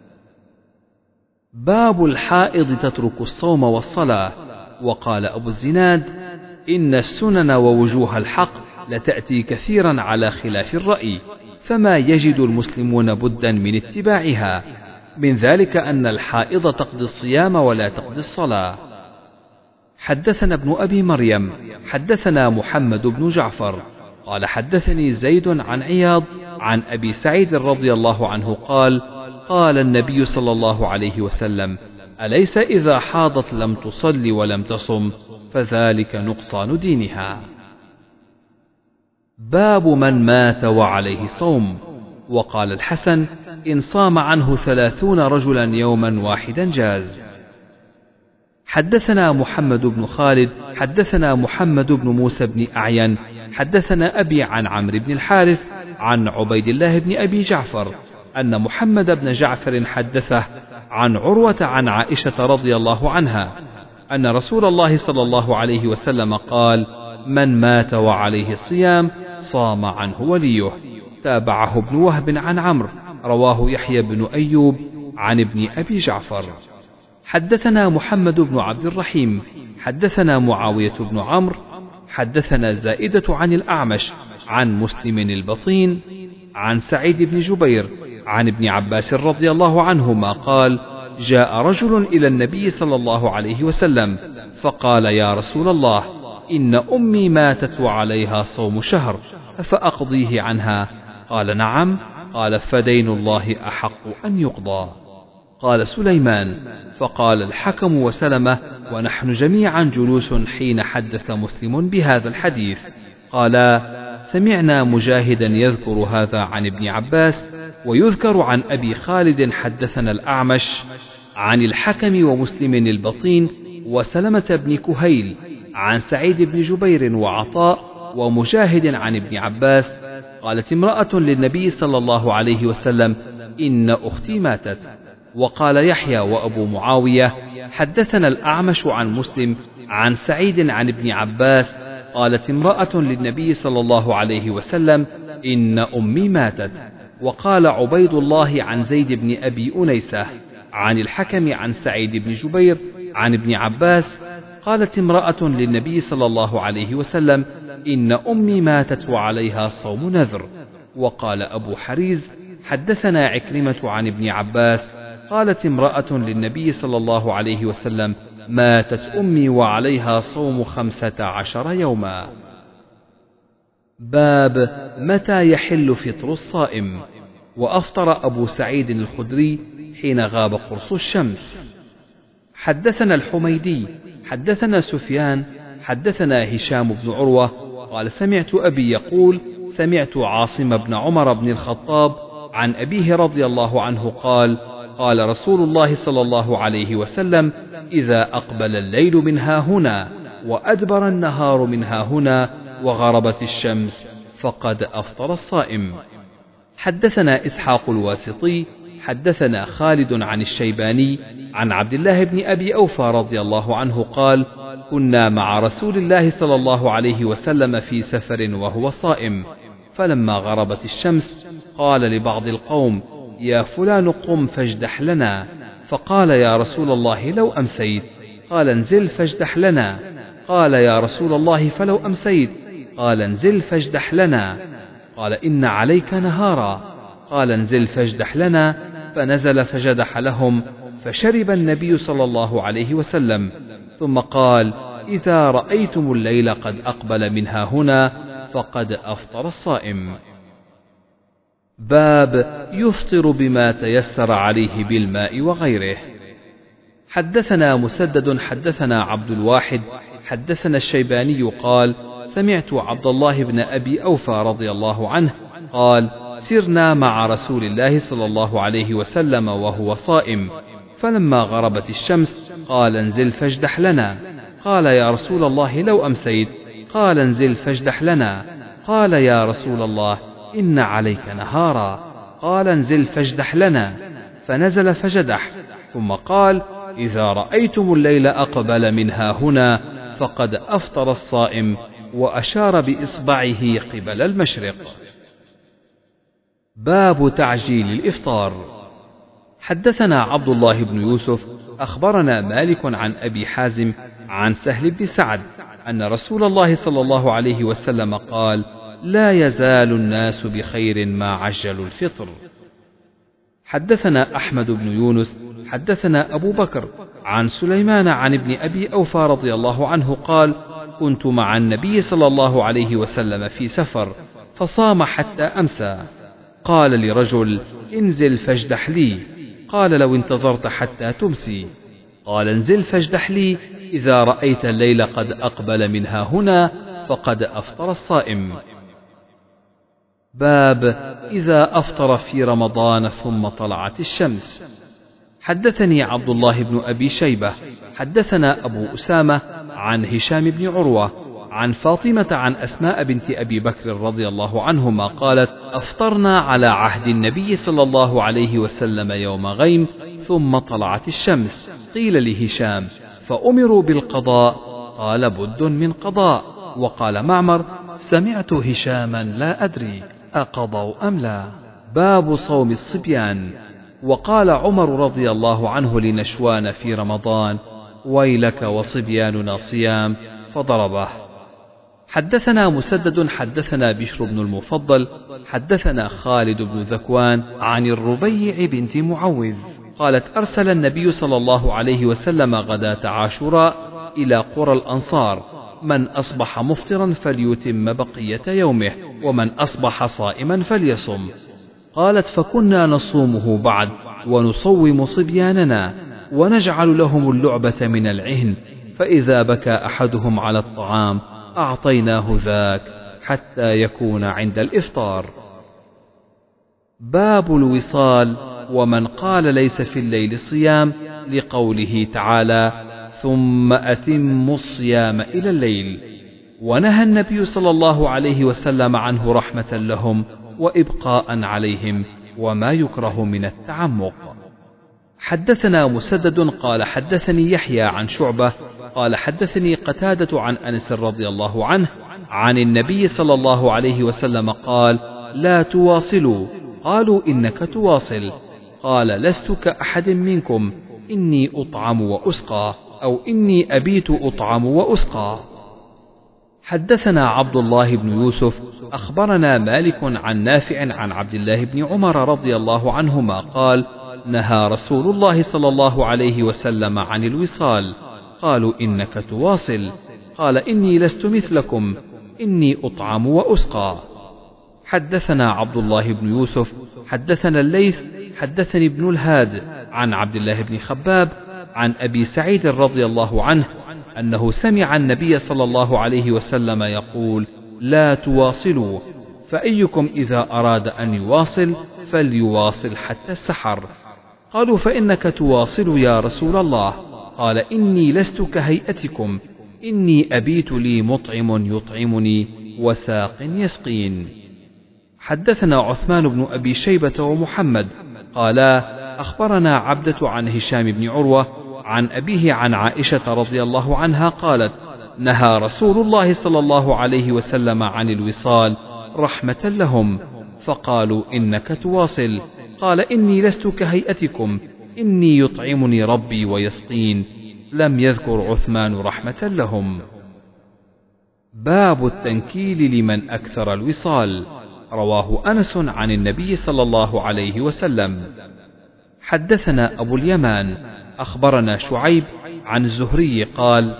باب الحائض تترك الصوم والصلاة. وقال أبو الزناد: إن السنن ووجوه الحق لتأتي كثيرا على خلاف الرأي، فما يجد المسلمون بدا من اتباعها، من ذلك أن الحائض تقضي الصيام ولا تقضي الصلاة. حدثنا ابن أبي مريم حدثنا محمد بن جعفر قال حدثني زيد عن عياض عن أبي سعيد رضي الله عنه قال: قال النبي صلى الله عليه وسلم: أليس إذا حاضت لم تصل ولم تصم فذلك نقصان دينها. باب من مات وعليه صوم. وقال الحسن: إن صام عنه ثلاثون رجلا يوما واحدا جاز. حدثنا محمد بن خالد حدثنا محمد بن موسى بن أعين حدثنا أبي عن عمرو بن الحارث عن عبيد الله بن أبي جعفر أن محمد بن جعفر حدثه عن عروة عن عائشة رضي الله عنها أن رسول الله صلى الله عليه وسلم قال: من مات وعليه الصيام صام عنه وليه. تابعه ابن وهب عن عمرو، رواه يحيى بن أيوب عن ابن أبي جعفر. حدثنا محمد بن عبد الرحيم حدثنا معاوية بن عمرو حدثنا زائدة عن الأعمش عن مسلم البطين عن سعيد بن جبير عن ابن عباس رضي الله عنهما قال: جاء رجل إلى النبي صلى الله عليه وسلم فقال: يا رسول الله، إن أمي ماتت وعليها صوم شهر أفأقضيه عنها؟ قال: نعم. قال: فدين الله أحق أن يقضى. قال سليمان: فقال الحكم وسلمة ونحن جميعا جلوس حين حدث مسلم بهذا الحديث، قال: سمعنا مجاهدا يذكر هذا عن ابن عباس، ويذكر عن أبي خالد حدثنا الأعمش عن الحكم ومسلم البطين وسلمة بن كهيل عن سعيد بن جبير وعطاء ومجاهد عن ابن عباس قالت امرأة للنبي صلى الله عليه وسلم: إن أختي ماتت. وقال يحيى وأبو معاوية: حدثنا الأعمش عن مسلم عن سعيد عن ابن عباس قالت امرأة للنبي صلى الله عليه وسلم: إن أمي ماتت. وقال عبيد الله عن زيد بن أبي أنيسة عن الحكم عن سعيد بن جبير عن ابن عباس قالت امرأة للنبي صلى الله عليه وسلم: إن أمي ماتت وعليها صوم نذر. وقال أبو حريز: حدثنا عكرمة عن ابن عباس قالت امرأة للنبي صلى الله عليه وسلم: ماتت أمي وعليها صوم خمسة عشر يوما. باب متى يحل فطر الصائم. وأفطر أبو سعيد الخدري حين غاب قرص الشمس. حدثنا الحميدي حدثنا سفيان حدثنا هشام بن عروة قال: سمعت أبي يقول: سمعت عاصم بن عمر بن الخطاب عن أبيه رضي الله عنه قال: قال رسول الله صلى الله عليه وسلم: إذا أقبل الليل من ها هنا وأدبر النهار من ها هنا وغربت الشمس فقد أفطر الصائم. حدثنا إسحاق الواسطي حدثنا خالد عن الشيباني عن عبد الله بن أبي أوفى رضي الله عنه قال: كنا مع رسول الله صلى الله عليه وسلم في سفر وهو صائم، فلما غربت الشمس قال لبعض القوم: يا فلان قم فاجدح لنا. فقال: يا رسول الله لو أمسيت. قال: انزل فاجدح لنا. قال: يا رسول الله فلو أمسيت. قال: انزل فاجدح لنا. قال: إن عليك نهارا. قال: انزل فاجدح لنا. فنزل فجدح لهم، فشرب النبي صلى الله عليه وسلم، ثم قال: إذا رأيتم الليل قد أقبل منها هنا فقد أفطر الصائم. باب يفطر بما تيسر عليه بالماء وغيره. حدثنا مسدد حدثنا عبد الواحد حدثنا الشيباني قال سمعت عبد الله بن أبي أوفى رضي الله عنه قال سرنا مع رسول الله صلى الله عليه وسلم وهو صائم، فلما غربت الشمس قال انزل فاجدح لنا. قال يا رسول الله لو أمسيت. قال انزل فاجدح لنا. قال يا رسول الله إن عليك نهارا. قال انزل فاجدح لنا. فنزل فجدح، ثم قال إذا رأيتم الليل أقبل منها هنا فقد أفطر الصائم، وأشار بإصبعه قبل المشرق. باب تعجيل الإفطار. حدثنا عبد الله بن يوسف أخبرنا مالك عن أبي حازم عن سهل بن سعد أن رسول الله صلى الله عليه وسلم قال لا يزال الناس بخير ما عجلوا الفطر. حدثنا أحمد بن يونس حدثنا أبو بكر عن سليمان عن ابن أبي أوفى رضي الله عنه قال كنت مع النبي صلى الله عليه وسلم في سفر فصام حتى أمسى. قال لرجل انزل فاجدح لي. قال لو انتظرت حتى تمسي. قال انزل فاجدح لي إذا رأيت الليل قد أقبل منها هنا فقد أفطر الصائم. باب إذا أفطر في رمضان ثم طلعت الشمس. حدثني عبد الله بن أبي شيبة حدثنا أبو أسامة عن هشام بن عروة عن فاطمة عن أسماء بنت أبي بكر رضي الله عنهما قالت أفطرنا على عهد النبي صلى الله عليه وسلم يوم غيم ثم طلعت الشمس. قيل لهشام فأمروا بالقضاء. قال بد من قضاء. وقال معمر سمعت هشاما لا أدري أقضوا أم لا. باب صوم الصبيان. وقال عمر رضي الله عنه لنشوان في رمضان ويلك وصبياننا صيام فضربه. حدثنا مسدد حدثنا بشر بن المفضل حدثنا خالد بن ذكوان عن الربيع بنت معوذ قالت أرسل النبي صلى الله عليه وسلم غداة عاشوراء إلى قرى الأنصار من أصبح مفطرا فليتم بقية يومه ومن أصبح صائما فليصم. قالت فكنا نصومه بعد ونصوم صبياننا ونجعل لهم اللعبة من العهن، فإذا بكى أحدهم على الطعام أعطيناه ذاك حتى يكون عند الإفطار. باب الوصال ومن قال ليس في الليل صيام لقوله تعالى ثم أتموا الصيام إلى الليل. ونهى النبي صلى الله عليه وسلم عنه رحمة لهم وإبقاء عليهم وما يكره من التعمق. حدثنا مسدد قال حدثني يحيى عن شعبة قال حدثني قتادة عن أنس رضي الله عنه عن النبي صلى الله عليه وسلم قال لا تواصلوا. قالوا إنك تواصل. قال لست كأحد منكم إني أطعم وأسقى أو إني أبيت أطعم وأسقى. حدثنا عبد الله بن يوسف أخبرنا مالك عن نافع عن عبد الله بن عمر رضي الله عنهما قال نهى رسول الله صلى الله عليه وسلم عن الوصال. قالوا إنك تواصل. قال إني لست مثلكم إني أطعم وأسقى. حدثنا عبد الله بن يوسف حدثنا الليث حدثني ابن الهاد عن عبد الله بن خباب عن أبي سعيد رضي الله عنه أنه سمع النبي صلى الله عليه وسلم يقول لا تواصلوا، فأيكم إذا أراد أن يواصل فليواصل حتى السحر. قالوا فإنك تواصل يا رسول الله. قال إني لست كهيئتكم إني أبيت لي مطعم يطعمني وساق يسقين. حدثنا عثمان بن أبي شيبة ومحمد قالا أخبرنا عبدة عن هشام بن عروة عن أبيه عن عائشة رضي الله عنها قالت نهى رسول الله صلى الله عليه وسلم عن الوصال رحمة لهم، فقالوا إنك تواصل. قال إني لست كهيئتكم إني يطعمني ربي ويسقين. لم يذكر عثمان رحمة لهم. باب التنكيل لمن أكثر الوصال. رواه أنس عن النبي صلى الله عليه وسلم. حدثنا أبو اليمان أخبرنا شعيب عن الزهري قال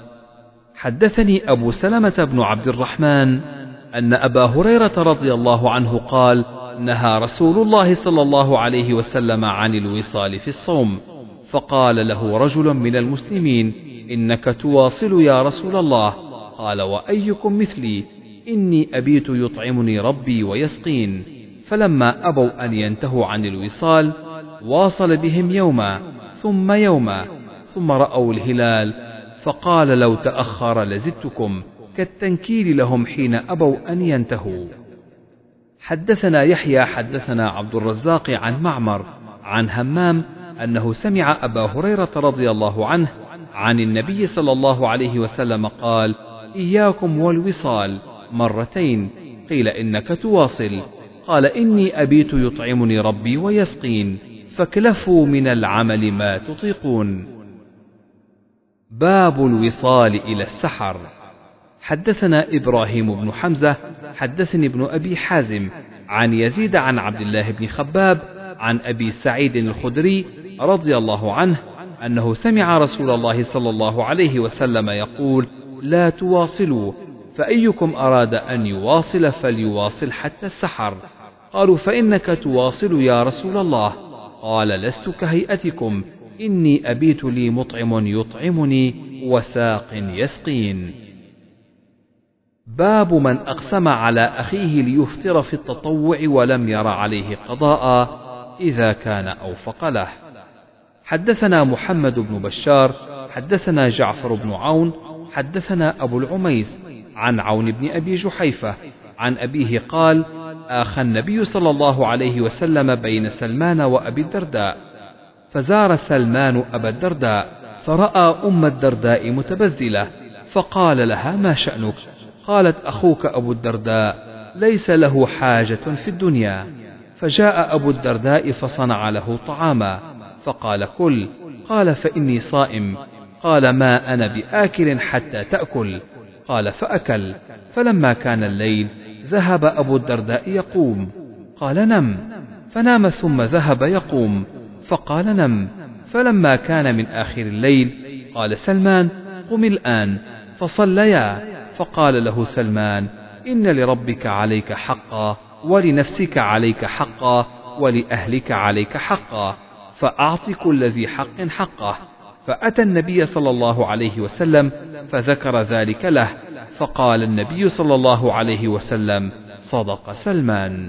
حدثني أبو سلمة بن عبد الرحمن أن أبا هريرة رضي الله عنه قال نهى رسول الله صلى الله عليه وسلم عن الوصال في الصوم، فقال له رجل من المسلمين: إنك تواصل يا رسول الله. قال: وأيكم مثلي؟ إني أبيت يطعمني ربي ويسقين. فلما أبوا أن ينتهوا عن الوصال واصل بهم يوما ثم يوما، ثم رأوا الهلال فقال: لو تأخر لزدتكم، كالتنكيل لهم حين أبوا أن ينتهوا. حدثنا يحيى حدثنا عبد الرزاق عن معمر عن همام أنه سمع أبا هريرة رضي الله عنه عن النبي صلى الله عليه وسلم قال: إياكم والوصال مرتين. قيل: إنك تواصل. قال: إني أبيت يطعمني ربي ويسقين، فاكلفوا من العمل ما تطيقون. باب الوصال إلى السحر. حدثنا إبراهيم بن حمزة حدثني ابن أبي حازم عن يزيد عن عبد الله بن خباب عن أبي سعيد الخدري رضي الله عنه أنه سمع رسول الله صلى الله عليه وسلم يقول: لا تواصلوا، فأيكم أراد أن يواصل فليواصل حتى السحر. قالوا: فإنك تواصل يا رسول الله. قال: لست كهيئتكم، إني أبيت لي مطعم يطعمني وساق يسقين. باب من أقسم على أخيه ليفطر في التطوع ولم ير عليه قضاء إذا كان أوفق له. حدثنا محمد بن بشار حدثنا جعفر بن عون حدثنا أبو العميس عن عون بن أبي جحيفة عن أبيه قال: آخى النبي صلى الله عليه وسلم بين سلمان وأبي الدرداء، فزار سلمان أبا الدرداء فرأى أم الدرداء متبذلة، فقال لها: ما شأنك؟ قالت: أخوك أبو الدرداء ليس له حاجة في الدنيا. فجاء أبو الدرداء فصنع له طعاما، فقال: كل. قال: فإني صائم. قال: ما أنا بآكل حتى تأكل. قال: فأكل. فلما كان الليل ذهب أبو الدرداء يقوم، قال: نم. فنام ثم ذهب يقوم، فقال: نم. فلما كان من آخر الليل قال سلمان: قم الآن. فصليا. فقال له سلمان: إن لربك عليك حقا، ولنفسك عليك حقا، ولأهلك عليك حقا، فأعط كل ذي حق حقه. فأتى النبي صلى الله عليه وسلم فذكر ذلك له، فقال النبي صلى الله عليه وسلم: صدق سلمان.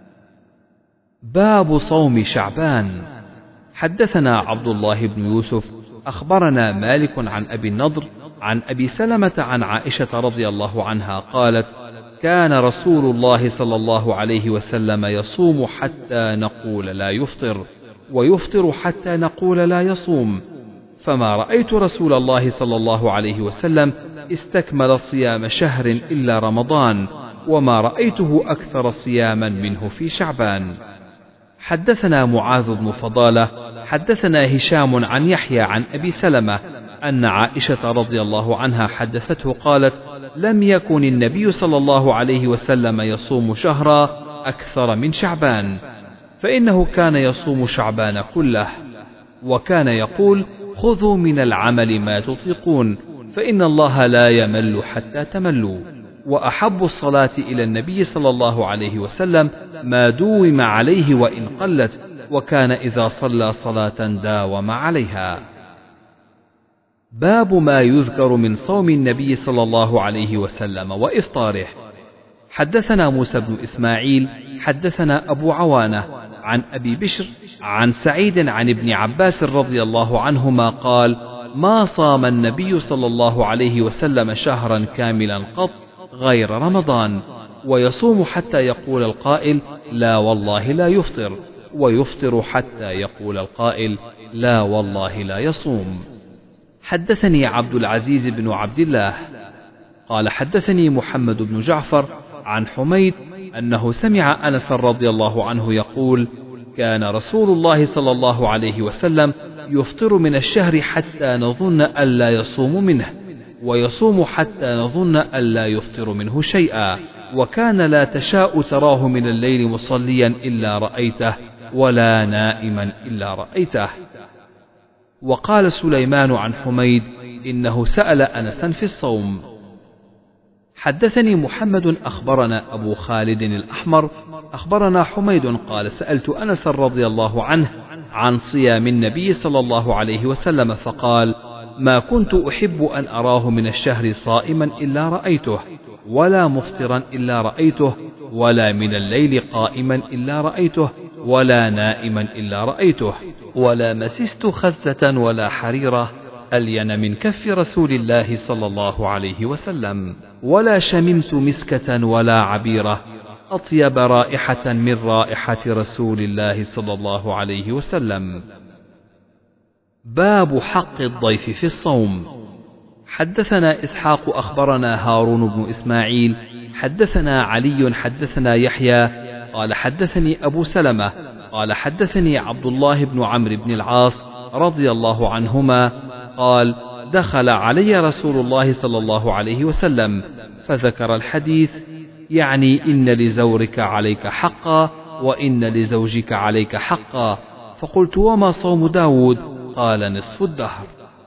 باب صوم شعبان. حدثنا عبد الله بن يوسف أخبرنا مالك عن أبي النضر عن أبي سلمة عن عائشة رضي الله عنها قالت: كان رسول الله صلى الله عليه وسلم يصوم حتى نقول لا يفطر، ويفطر حتى نقول لا يصوم، فما رأيت رسول الله صلى الله عليه وسلم استكمل صيام شهر إلا رمضان، وما رأيته أكثر صياما منه في شعبان. حدثنا معاذ بن فضالة حدثنا هشام عن يحيى عن أبي سلمة أن عائشة رضي الله عنها حدثته قالت: لم يكن النبي صلى الله عليه وسلم يصوم شهرا أكثر من شعبان، فإنه كان يصوم شعبان كله، وكان يقول: خذوا من العمل ما تطيقون، فإن الله لا يمل حتى تملوا. وأحب الصلاة إلى النبي صلى الله عليه وسلم ما دوم عليه وإن قلت، وكان إذا صلى صلاة داوم عليها. باب ما يذكر من صوم النبي صلى الله عليه وسلم وإفطاره. حدثنا موسى بن إسماعيل حدثنا أبو عوانة عن أبي بشر عن سعيد عن ابن عباس رضي الله عنهما قال: ما صام النبي صلى الله عليه وسلم شهرا كاملا قط غير رمضان، ويصوم حتى يقول القائل: لا والله لا يفطر، ويفطر حتى يقول القائل: لا والله لا يصوم. حدثني عبد العزيز بن عبد الله قال: حدثني محمد بن جعفر عن حميد أنه سمع أنس رضي الله عنه يقول: كان رسول الله صلى الله عليه وسلم يفطر من الشهر حتى نظن ألا يصوم منه، ويصوم حتى نظن ألا يفطر منه شيئا، وكان لا تشاء تراه من الليل مصليا إلا رأيته، ولا نائما إلا رأيته. وقال سليمان عن حميد: إنه سأل أنسا في الصوم. حدثني محمد أخبرنا أبو خالد الأحمر أخبرنا حميد قال سألت أنس رضي الله عنه عن صيام النبي صلى الله عليه وسلم فقال ما كنت أحب أن أراه من الشهر صائما إلا رأيته ولا مفطرا إلا رأيته ولا من الليل قائما إلا رأيته ولا نائما إلا رأيته ولا مسست خزة ولا حريرة ألين من كف رسول الله صلى الله عليه وسلم ولا شممت مسكة ولا عبيرة أطيب رائحة من رائحة رسول الله صلى الله عليه وسلم. باب حق الضيف في الصوم. حدثنا إسحاق أخبرنا هارون بن إسماعيل حدثنا علي حدثنا يحيى قال حدثني أبو سلمة قال حدثني عبد الله بن عمرو بن العاص رضي الله عنهما قال دخل علي رسول الله صلى الله عليه وسلم فذكر الحديث يعني إن لزورك عليك حقا وإن لزوجك عليك حقا فقلت وما صوم داود قال نصف الدهر.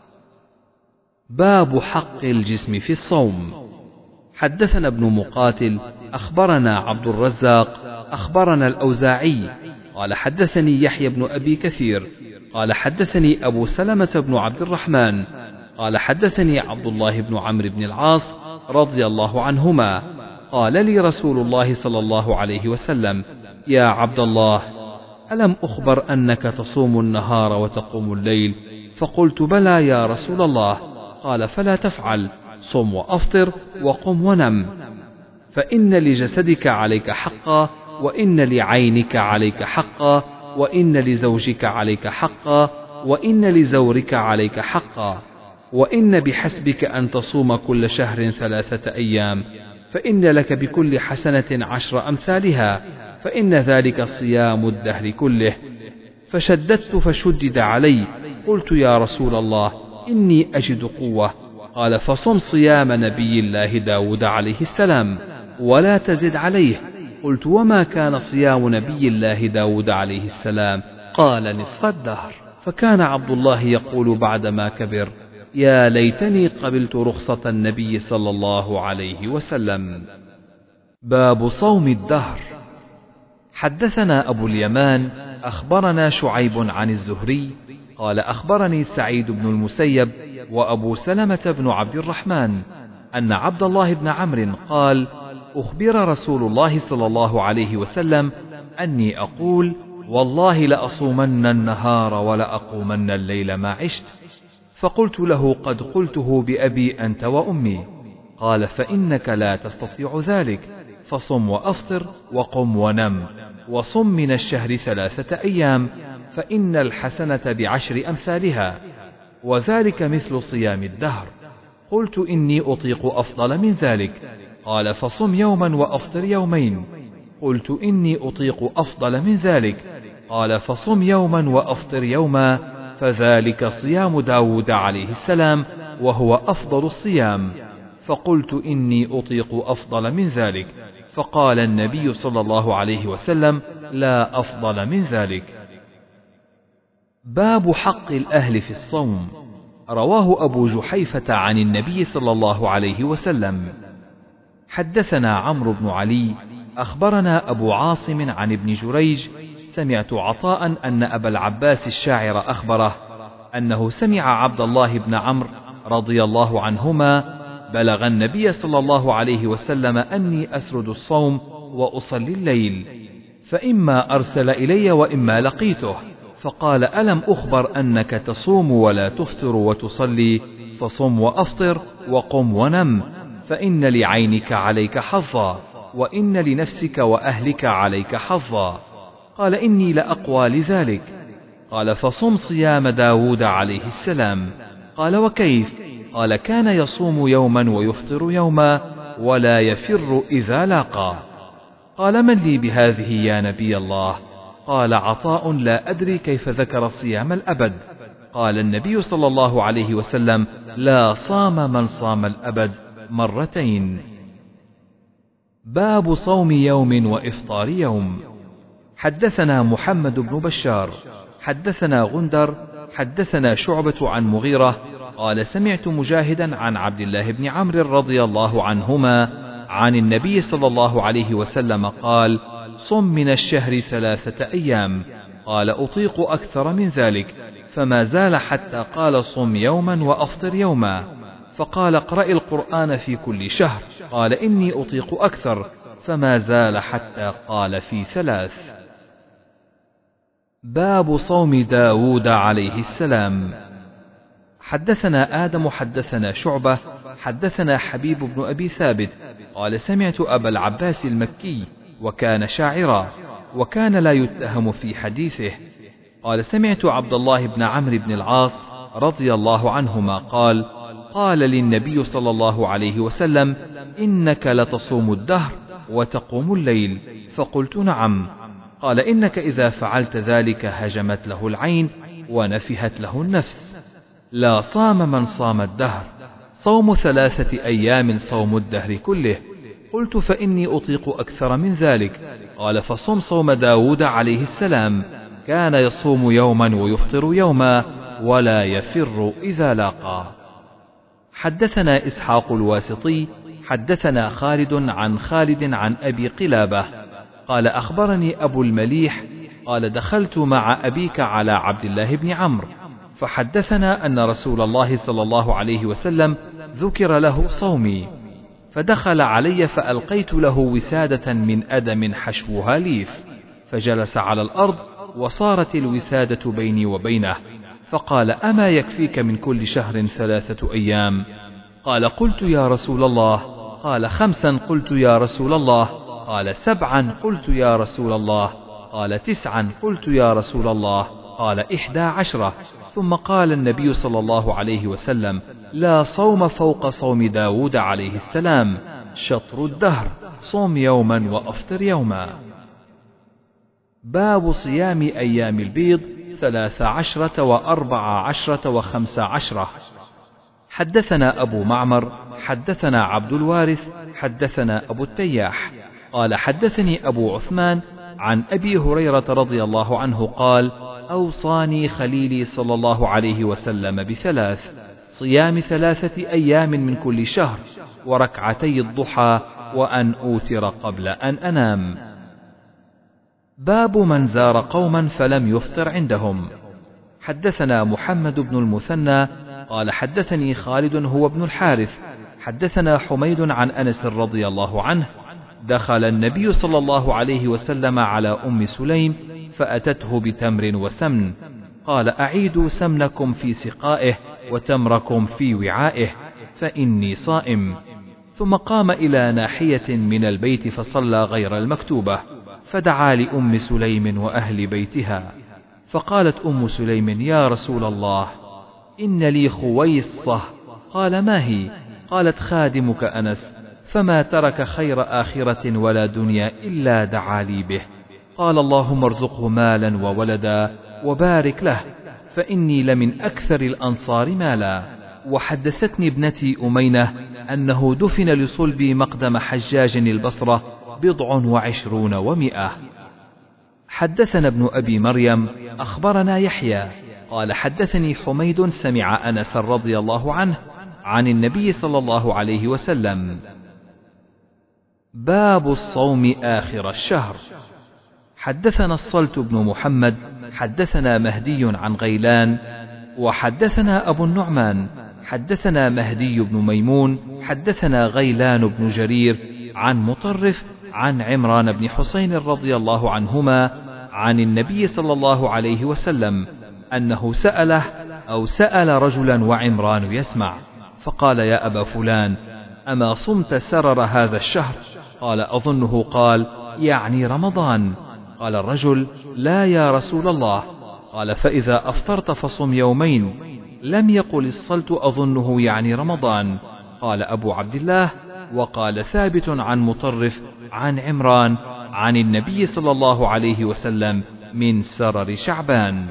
باب حق الجسم في الصوم. حدثنا ابن مقاتل أخبرنا عبد الرزاق أخبرنا الأوزاعي قال حدثني يحيى بن أبي كثير قال حدثني أبو سلمة بن عبد الرحمن قال حدثني عبد الله بن عمرو بن العاص رضي الله عنهما قال لي رسول الله صلى الله عليه وسلم يا عبد الله ألم أخبر أنك تصوم النهار وتقوم الليل؟ فقلت بلى يا رسول الله. قال فلا تفعل، صم وأفطر وقم ونم، فإن لجسدك عليك حقا وإن لعينك عليك حقا وإن لزوجك عليك حقا وإن لزورك عليك حقا، وإن بحسبك أن تصوم كل شهر ثلاثة أيام، فإن لك بكل حسنة عشر أمثالها، فإن ذلك صيام الدهر كله. فشددت فشدد علي، قلت يا رسول الله إني أجد قوة. قال فصم صيام نبي الله داود عليه السلام ولا تزد عليه. قلت وما كان صيام نبي الله داود عليه السلام؟ قال نصف الدهر. فكان عبد الله يقول بعدما كبر يا ليتني قبلت رخصة النبي صلى الله عليه وسلم. باب صوم الدهر. حدثنا أبو اليمان أخبرنا شعيب عن الزهري قال أخبرني سعيد بن المسيب وأبو سلمة بن عبد الرحمن أن عبد الله بن عمرو قال أخبر رسول الله صلى الله عليه وسلم أني أقول والله لأصومن النهار ولأقومن الليل ما عشت. فقلت له قد قلته بأبي أنت وأمي. قال فإنك لا تستطيع ذلك، فصم وأفطر وقم ونم، وصم من الشهر ثلاثة أيام، فإن الحسنة بعشر أمثالها، وذلك مثل صيام الدهر. قلت إني أطيق أفضل من ذلك. قال فصم يوما وأفطر يومين. قلت إني أطيق أفضل من ذلك. قال فصم يوما وأفطر يوما، فذلك صيام داود عليه السلام وهو أفضل الصيام. فقلت إني أطيق أفضل من ذلك. فقال النبي صلى الله عليه وسلم لا أفضل من ذلك. باب حق الأهل في الصوم. رواه أبو جحيفة عن النبي صلى الله عليه وسلم. حدثنا عمرو بن علي أخبرنا أبو عاصم عن ابن جريج سمعت عطاء أن أبا العباس الشاعر أخبره أنه سمع عبد الله بن عمرو رضي الله عنهما بلغ النبي صلى الله عليه وسلم أني أسرد الصوم وأصلي الليل، فإما أرسل إلي وإما لقيته، فقال ألم أخبر أنك تصوم ولا تفطر وتصلي؟ فصم وأفطر وقم ونم، فإن لعينك عليك حظا وإن لنفسك وأهلك عليك حظا. قال إني لأقوى لذلك. قال فصم صيام داود عليه السلام. قال وكيف؟ قال كان يصوم يوما ويفطر يوما ولا يفر إذا لاقى. قال من لي بهذه يا نبي الله؟ قال عطاء لا أدري كيف ذكر صيام الأبد. قال النبي صلى الله عليه وسلم لا صام من صام الأبد مرتين. باب صوم يوم وإفطار يوم. حدثنا محمد بن بشار حدثنا غندر حدثنا شعبة عن مغيرة قال سمعت مجاهدا عن عبد الله بن عمرو رضي الله عنهما عن النبي صلى الله عليه وسلم قال: صم من الشهر ثلاثة أيام. قال: أطيق أكثر من ذلك، فما زال حتى قال: صم يوما وأفطر يوما. فقال: اقرأ القرآن في كل شهر. قال: إني أطيق أكثر، فما زال حتى قال: في ثلاث. باب صوم داود عليه السلام. حدثنا آدم حدثنا شعبة حدثنا حبيب بن أبي ثابت قال: سمعت أبا العباس المكي وكان شاعرا وكان لا يتهم في حديثه قال: سمعت عبد الله بن عمرو بن العاص رضي الله عنهما قال: قال للنبي صلى الله عليه وسلم: إنك لتصوم الدهر وتقوم الليل. فقلت: نعم. قال: إنك إذا فعلت ذلك هجمت له العين ونفهت له النفس. لا صام من صام الدهر. صوم ثلاثة أيام صوم الدهر كله. قلت: فإني أطيق أكثر من ذلك. قال: فصم صوم داود عليه السلام، كان يصوم يوما ويفطر يوما ولا يفر إذا لاقى. حدثنا إسحاق الواسطي حدثنا خالد عن خالد عن أبي قلابة قال: أخبرني أبو المليح قال: دخلت مع أبيك على عبد الله بن عمرو فحدثنا أن رسول الله صلى الله عليه وسلم ذكر له صومي، فدخل علي فألقيت له وسادة من أدم حشوها ليف، فجلس على الأرض وصارت الوسادة بيني وبينه، فقال: أما يكفيك من كل شهر ثلاثة أيام؟ قال: قلت يا رسول الله. قال: خمسا. قلت يا رسول الله. قال: سبعا. قلت يا رسول الله. قال: تسعا. قلت يا رسول الله. قال: إحدى عشرة. ثم قال النبي صلى الله عليه وسلم: لا صوم فوق صوم داود عليه السلام، شطر الدهر، صوم يوما وأفطر يوما. باب صيام أيام البيض ثلاث عشرة وأربع عشرة وخمس عشرة. حدثنا أبو معمر حدثنا عبد الوارث حدثنا أبو التياح قال: حدثني أبو عثمان عن أبي هريرة رضي الله عنه قال: أوصاني خليلي صلى الله عليه وسلم بثلاث: صيام ثلاثة أيام من كل شهر، وركعتي الضحى، وأن أوتر قبل أن أنام. باب من زار قوما فلم يفطر عندهم. حدثنا محمد بن المثنى قال: حدثني خالد هو ابن الحارث حدثنا حميد عن أنس رضي الله عنه: دخل النبي صلى الله عليه وسلم على أم سليم فأتته بتمر وسمن، قال: أعيدوا سمنكم في سقائه وتمركم في وعائه فإني صائم. ثم قام إلى ناحية من البيت فصلى غير المكتوبة، فدعا لأم سليم وأهل بيتها، فقالت أم سليم: يا رسول الله، إن لي خويصة. قال: ما هي؟ قالت: خادمك أنس، فما ترك خير آخرة ولا دنيا إلا دعا لي به. قال: اللهم ارزقه مالا وولدا وبارك له، فإني لمن أكثر الأنصار مالا. وحدثتني ابنتي أمينة أنه دفن لصلبي مقدم حجاج البصرة بضع وعشرون ومئة. حدثنا ابن أبي مريم أخبرنا يحيى قال: حدثني حميد سمع أنس رضي الله عنه عن النبي صلى الله عليه وسلم. باب الصوم آخر الشهر. حدثنا الصلت بن محمد حدثنا مهدي عن غيلان وحدثنا أبو النعمان حدثنا مهدي بن ميمون حدثنا غيلان بن جرير عن مطرف عن عمران بن حسين رضي الله عنهما عن النبي صلى الله عليه وسلم أنه سأله أو سأل رجلا وعمران يسمع، فقال: يا أبا فلان، أما صمت سرر هذا الشهر؟ قال: أظنه قال: يعني رمضان. قال الرجل: لا يا رسول الله. قال: فإذا أفطرت فصم يومين. لم يقل الصلت: أظنه يعني رمضان. قال أبو عبد الله: وقال ثابت عن مطرف عن عمران عن النبي صلى الله عليه وسلم من سرر شعبان.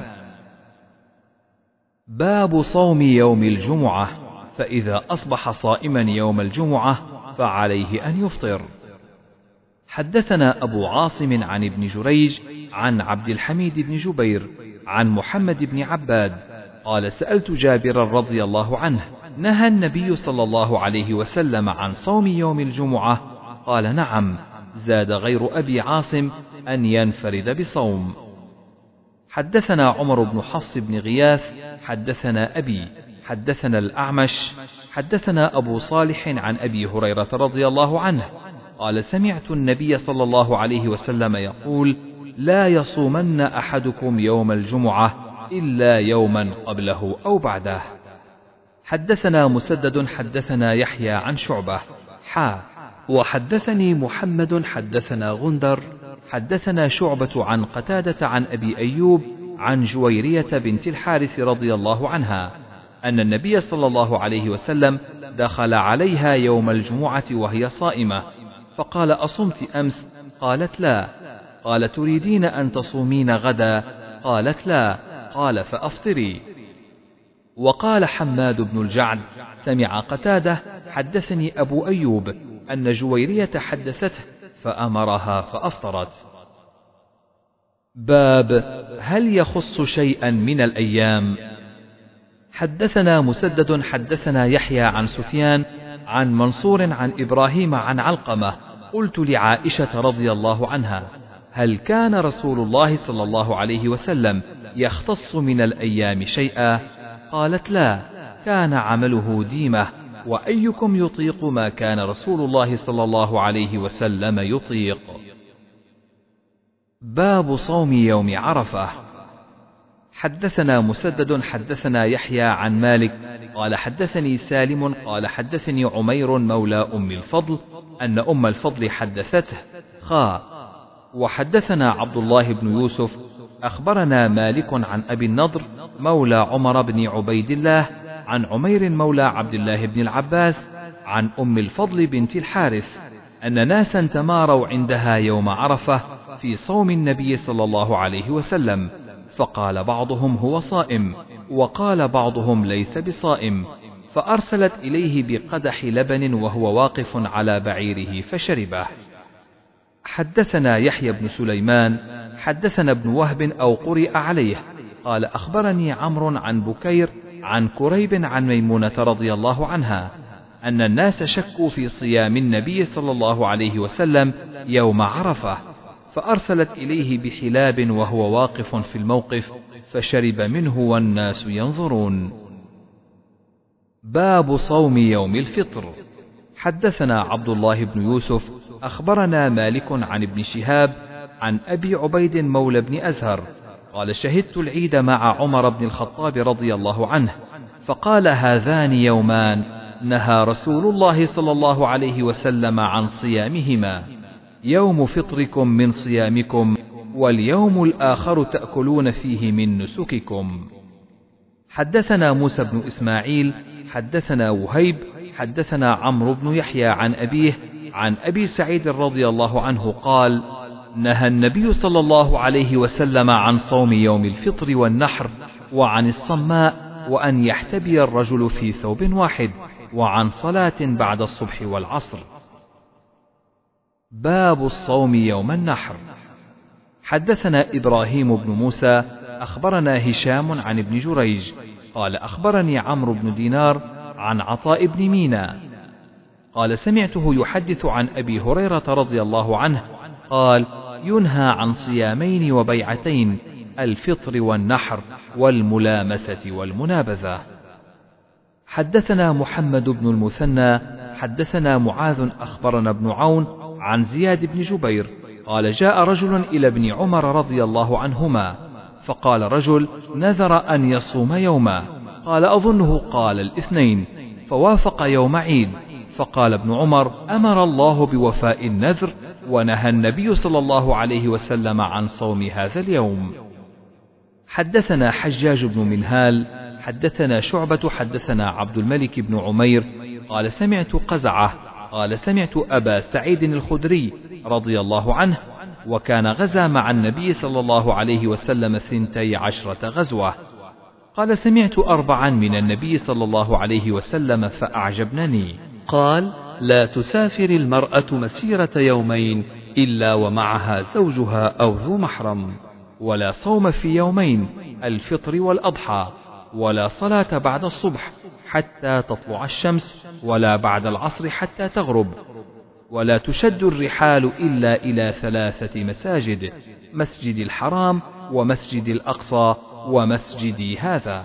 باب صوم يوم الجمعة، فإذا أصبح صائما يوم الجمعة فعليه أن يفطر. حدثنا أبو عاصم عن ابن جريج عن عبد الحميد بن جبير عن محمد بن عباد قال: سألت جابر رضي الله عنه: نهى النبي صلى الله عليه وسلم عن صوم يوم الجمعة؟ قال نعم، زاد غير أبي عاصم أن ينفرد بصوم. حدثنا عمر بن حفص بن غياث حدثنا أبي حدثنا الأعمش حدثنا أبو صالح عن أبي هريرة رضي الله عنه قال سمعت النبي صلى الله عليه وسلم يقول لا يصومن أحدكم يوم الجمعة إلا يوما قبله أو بعده. حدثنا مسدد حدثنا يحيى عن شعبة حا وحدثني محمد حدثنا غندر حدثنا شعبة عن قتادة عن أبي أيوب عن جويرية بنت الحارث رضي الله عنها أن النبي صلى الله عليه وسلم دخل عليها يوم الجمعة وهي صائمة فقال أصمت أمس؟ قالت لا. قال تريدين أن تصومين غدا؟ قالت لا. قال فأفطري. وقال حماد بن الجعد سمع قتادة حدثني أبو أيوب أن جويرية حدثته فأمرها فأفطرت. باب هل يخص شيئا من الأيام؟ حدثنا مسدد حدثنا يحيى عن سفيان عن منصور عن إبراهيم عن علقمة قلت لعائشة رضي الله عنها هل كان رسول الله صلى الله عليه وسلم يختص من الأيام شيئا؟ قالت لا، كان عمله ديمة، وأيكم يطيق ما كان رسول الله صلى الله عليه وسلم يطيق. باب صوم يوم عرفة. حدثنا مسدد حدثنا يحيى عن مالك قال حدثني سالم قال حدثني عمير مولى أم الفضل أن أم الفضل حدثته خا. وحدثنا عبد الله بن يوسف أخبرنا مالك عن أبي النضر مولى عمر بن عبيد الله عن عمير مولى عبد الله بن العباس عن أم الفضل بنت الحارث أن ناسا تماروا عندها يوم عرفة في صوم النبي صلى الله عليه وسلم، فقال بعضهم هو صائم وقال بعضهم ليس بصائم، فأرسلت إليه بقدح لبن وهو واقف على بعيره فشربه. حدثنا يحيى بن سليمان حدثنا ابن وهب أو قرئ عليه قال أخبرني عمرو عن بكير عن كريب عن ميمونة رضي الله عنها أن الناس شكوا في صيام النبي صلى الله عليه وسلم يوم عرفة، فأرسلت إليه بحلاب وهو واقف في الموقف فشرب منه والناس ينظرون. باب صوم يوم الفطر. حدثنا عبد الله بن يوسف أخبرنا مالك عن ابن شهاب عن أبي عبيد مولى بن أزهر قال شهدت العيد مع عمر بن الخطاب رضي الله عنه فقال هذان يومان نهى رسول الله صلى الله عليه وسلم عن صيامهما، يوم فطركم من صيامكم واليوم الآخر تأكلون فيه من نسككم. حدثنا موسى بن إسماعيل حدثنا وهيب حدثنا عمرو بن يحيى عن أبيه عن أبي سعيد رضي الله عنه قال نهى النبي صلى الله عليه وسلم عن صوم يوم الفطر والنحر وعن الصماء وأن يحتبي الرجل في ثوب واحد وعن صلاة بعد الصبح والعصر. باب الصوم يوم النحر. حدثنا إبراهيم بن موسى أخبرنا هشام عن ابن جريج قال أخبرني عمرو بن دينار عن عطاء بن مينا قال سمعته يحدث عن أبي هريرة رضي الله عنه قال ينهى عن صيامين وبيعتين، الفطر والنحر والملامسة والمنابذة. حدثنا محمد بن المثنى حدثنا معاذ أخبرنا ابن عون عن زياد بن جبير قال جاء رجل إلى ابن عمر رضي الله عنهما فقال رجل نذر أن يصوم يوما، قال أظنه قال الاثنين، فوافق يوم عيد، فقال ابن عمر أمر الله بوفاء النذر ونهى النبي صلى الله عليه وسلم عن صوم هذا اليوم. حدثنا حجاج بن منهال حدثنا شعبة حدثنا عبد الملك بن عمير قال سمعت قزعة قال سمعت أبا سعيد الخدري رضي الله عنه وكان غزا مع النبي صلى الله عليه وسلم ثنتي عشرة غزوة قال سمعت أربعا من النبي صلى الله عليه وسلم فأعجبنني قال لا تسافر المرأة مسيرة يومين إلا ومعها زوجها أو ذو محرم، ولا صوم في يومين الفطر والأضحى، ولا صلاة بعد الصبح حتى تطلع الشمس، ولا بعد العصر حتى تغرب، ولا تشد الرحال إلا إلى ثلاثة مساجد: مسجد الحرام، ومسجد الأقصى، ومسجدي هذا.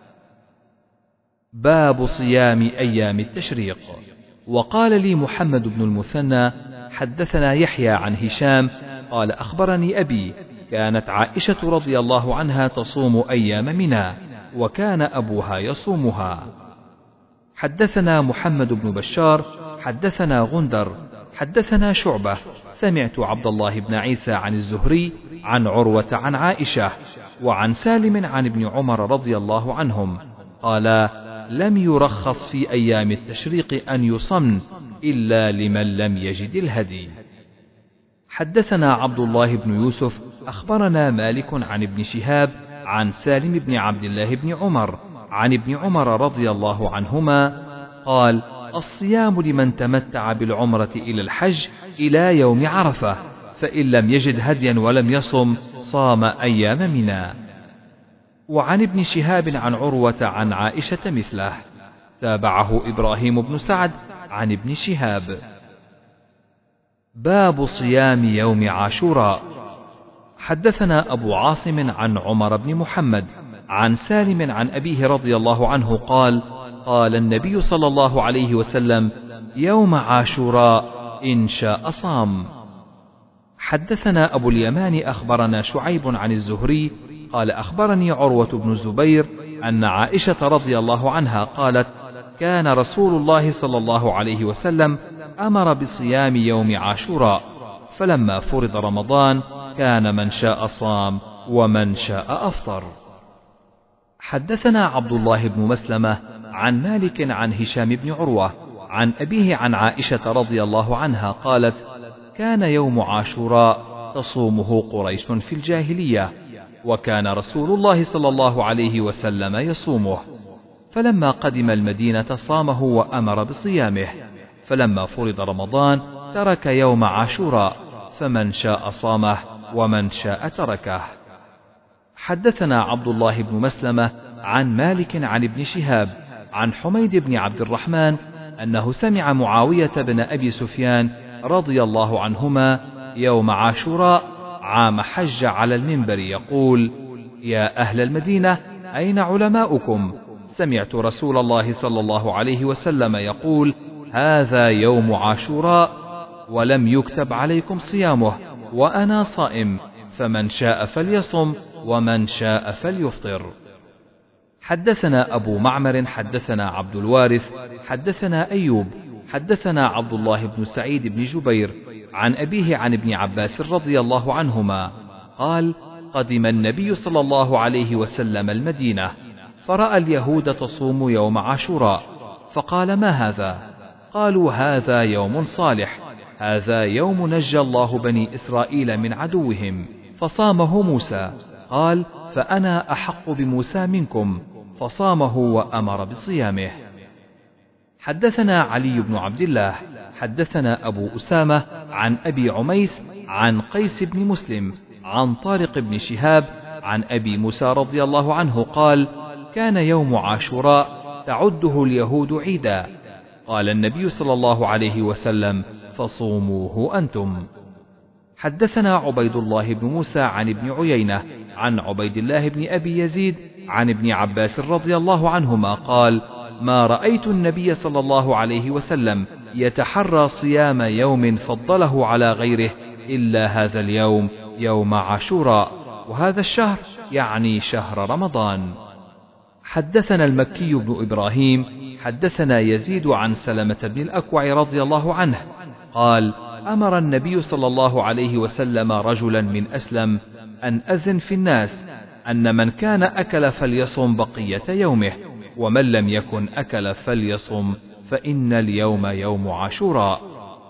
باب صيام أيام التشريق. وقال لي محمد بن المثنى حدثنا يحيى عن هشام قال أخبرني أبي كانت عائشة رضي الله عنها تصوم أيام منى، وكان أبوها يصومها. حدثنا محمد بن بشار حدثنا غندر حدثنا شعبة سمعت عبد الله بن عيسى عن الزهري عن عروة عن عائشة وعن سالم عن ابن عمر رضي الله عنهم قال: لم يرخص في أيام التشريق أن يصمن إلا لمن لم يجد الهدي. حدثنا عبد الله بن يوسف أخبرنا مالك عن ابن شهاب عن سالم بن عبد الله بن عمر عن ابن عمر رضي الله عنهما قال: الصيام لمن تمتع بالعمرة إلى الحج إلى يوم عرفة، فإن لم يجد هديا ولم يصم صام أيام منى. وعن ابن شهاب عن عروة عن عائشة مثله. تابعه إبراهيم بن سعد عن ابن شهاب. باب صيام يوم عاشوراء. حدثنا أبو عاصم عن عمر بن محمد عن سالم عن أبيه رضي الله عنه قال: قال النبي صلى الله عليه وسلم: يوم عاشوراء إن شاء صام. حدثنا أبو اليمان أخبرنا شعيب عن الزهري قال أخبرني عروة بن الزبير أن عائشة رضي الله عنها قالت: كان رسول الله صلى الله عليه وسلم أمر بصيام يوم عاشوراء، فلما فرض رمضان كان من شاء صام ومن شاء أفطر. حدثنا عبد الله بن مسلمة عن مالك عن هشام بن عروة عن أبيه عن عائشة رضي الله عنها قالت: كان يوم عاشوراء تصومه قريش في الجاهلية، وكان رسول الله صلى الله عليه وسلم يصومه، فلما قدم المدينة صامه وأمر بصيامه، فلما فرض رمضان ترك يوم عاشوراء، فمن شاء صامه ومن شاء تركه. حدثنا عبد الله بن مسلمة عن مالك عن ابن شهاب عن حميد بن عبد الرحمن أنه سمع معاوية بن أبي سفيان رضي الله عنهما يوم عاشوراء عام حج على المنبر يقول: يا أهل المدينة أين علماؤكم؟ سمعت رسول الله صلى الله عليه وسلم يقول: هذا يوم عاشوراء ولم يكتب عليكم صيامه وأنا صائم، فمن شاء فليصم ومن شاء فليفطر. حدثنا أبو معمر حدثنا عبد الوارث حدثنا أيوب حدثنا عبد الله بن سعيد بن جبير عن أبيه عن ابن عباس رضي الله عنهما قال: قدم النبي صلى الله عليه وسلم المدينة، فرأى اليهود تصوم يوم عاشوراء، فقال: ما هذا؟ قالوا: هذا يوم صالح، هذا يوم نجى الله بني إسرائيل من عدوهم، فصامه موسى. قال: فأنا أحق بموسى منكم، فصامه وأمر بصيامه. حدثنا علي بن عبد الله حدثنا أبو أسامة عن أبي عميس عن قيس بن مسلم عن طارق بن شهاب عن أبي موسى رضي الله عنه قال: كان يوم عاشوراء تعده اليهود عيدا، قال النبي صلى الله عليه وسلم: فصوموه أنتم. حدثنا عبيد الله بن موسى عن ابن عيينة عن عبيد الله بن أبي يزيد عن ابن عباس رضي الله عنهما قال: ما رأيت النبي صلى الله عليه وسلم يتحرى صيام يوم فضله على غيره إلا هذا اليوم، يوم عاشوراء، وهذا الشهر يعني شهر رمضان. حدثنا المكي بن إبراهيم حدثنا يزيد عن سلمة بن الأكوع رضي الله عنه قال: أمر النبي صلى الله عليه وسلم رجلا من أسلم أن أذن في الناس أن من كان أكل فليصم بقية يومه، ومن لم يكن أكل فليصم، فإن اليوم يوم عاشوراء.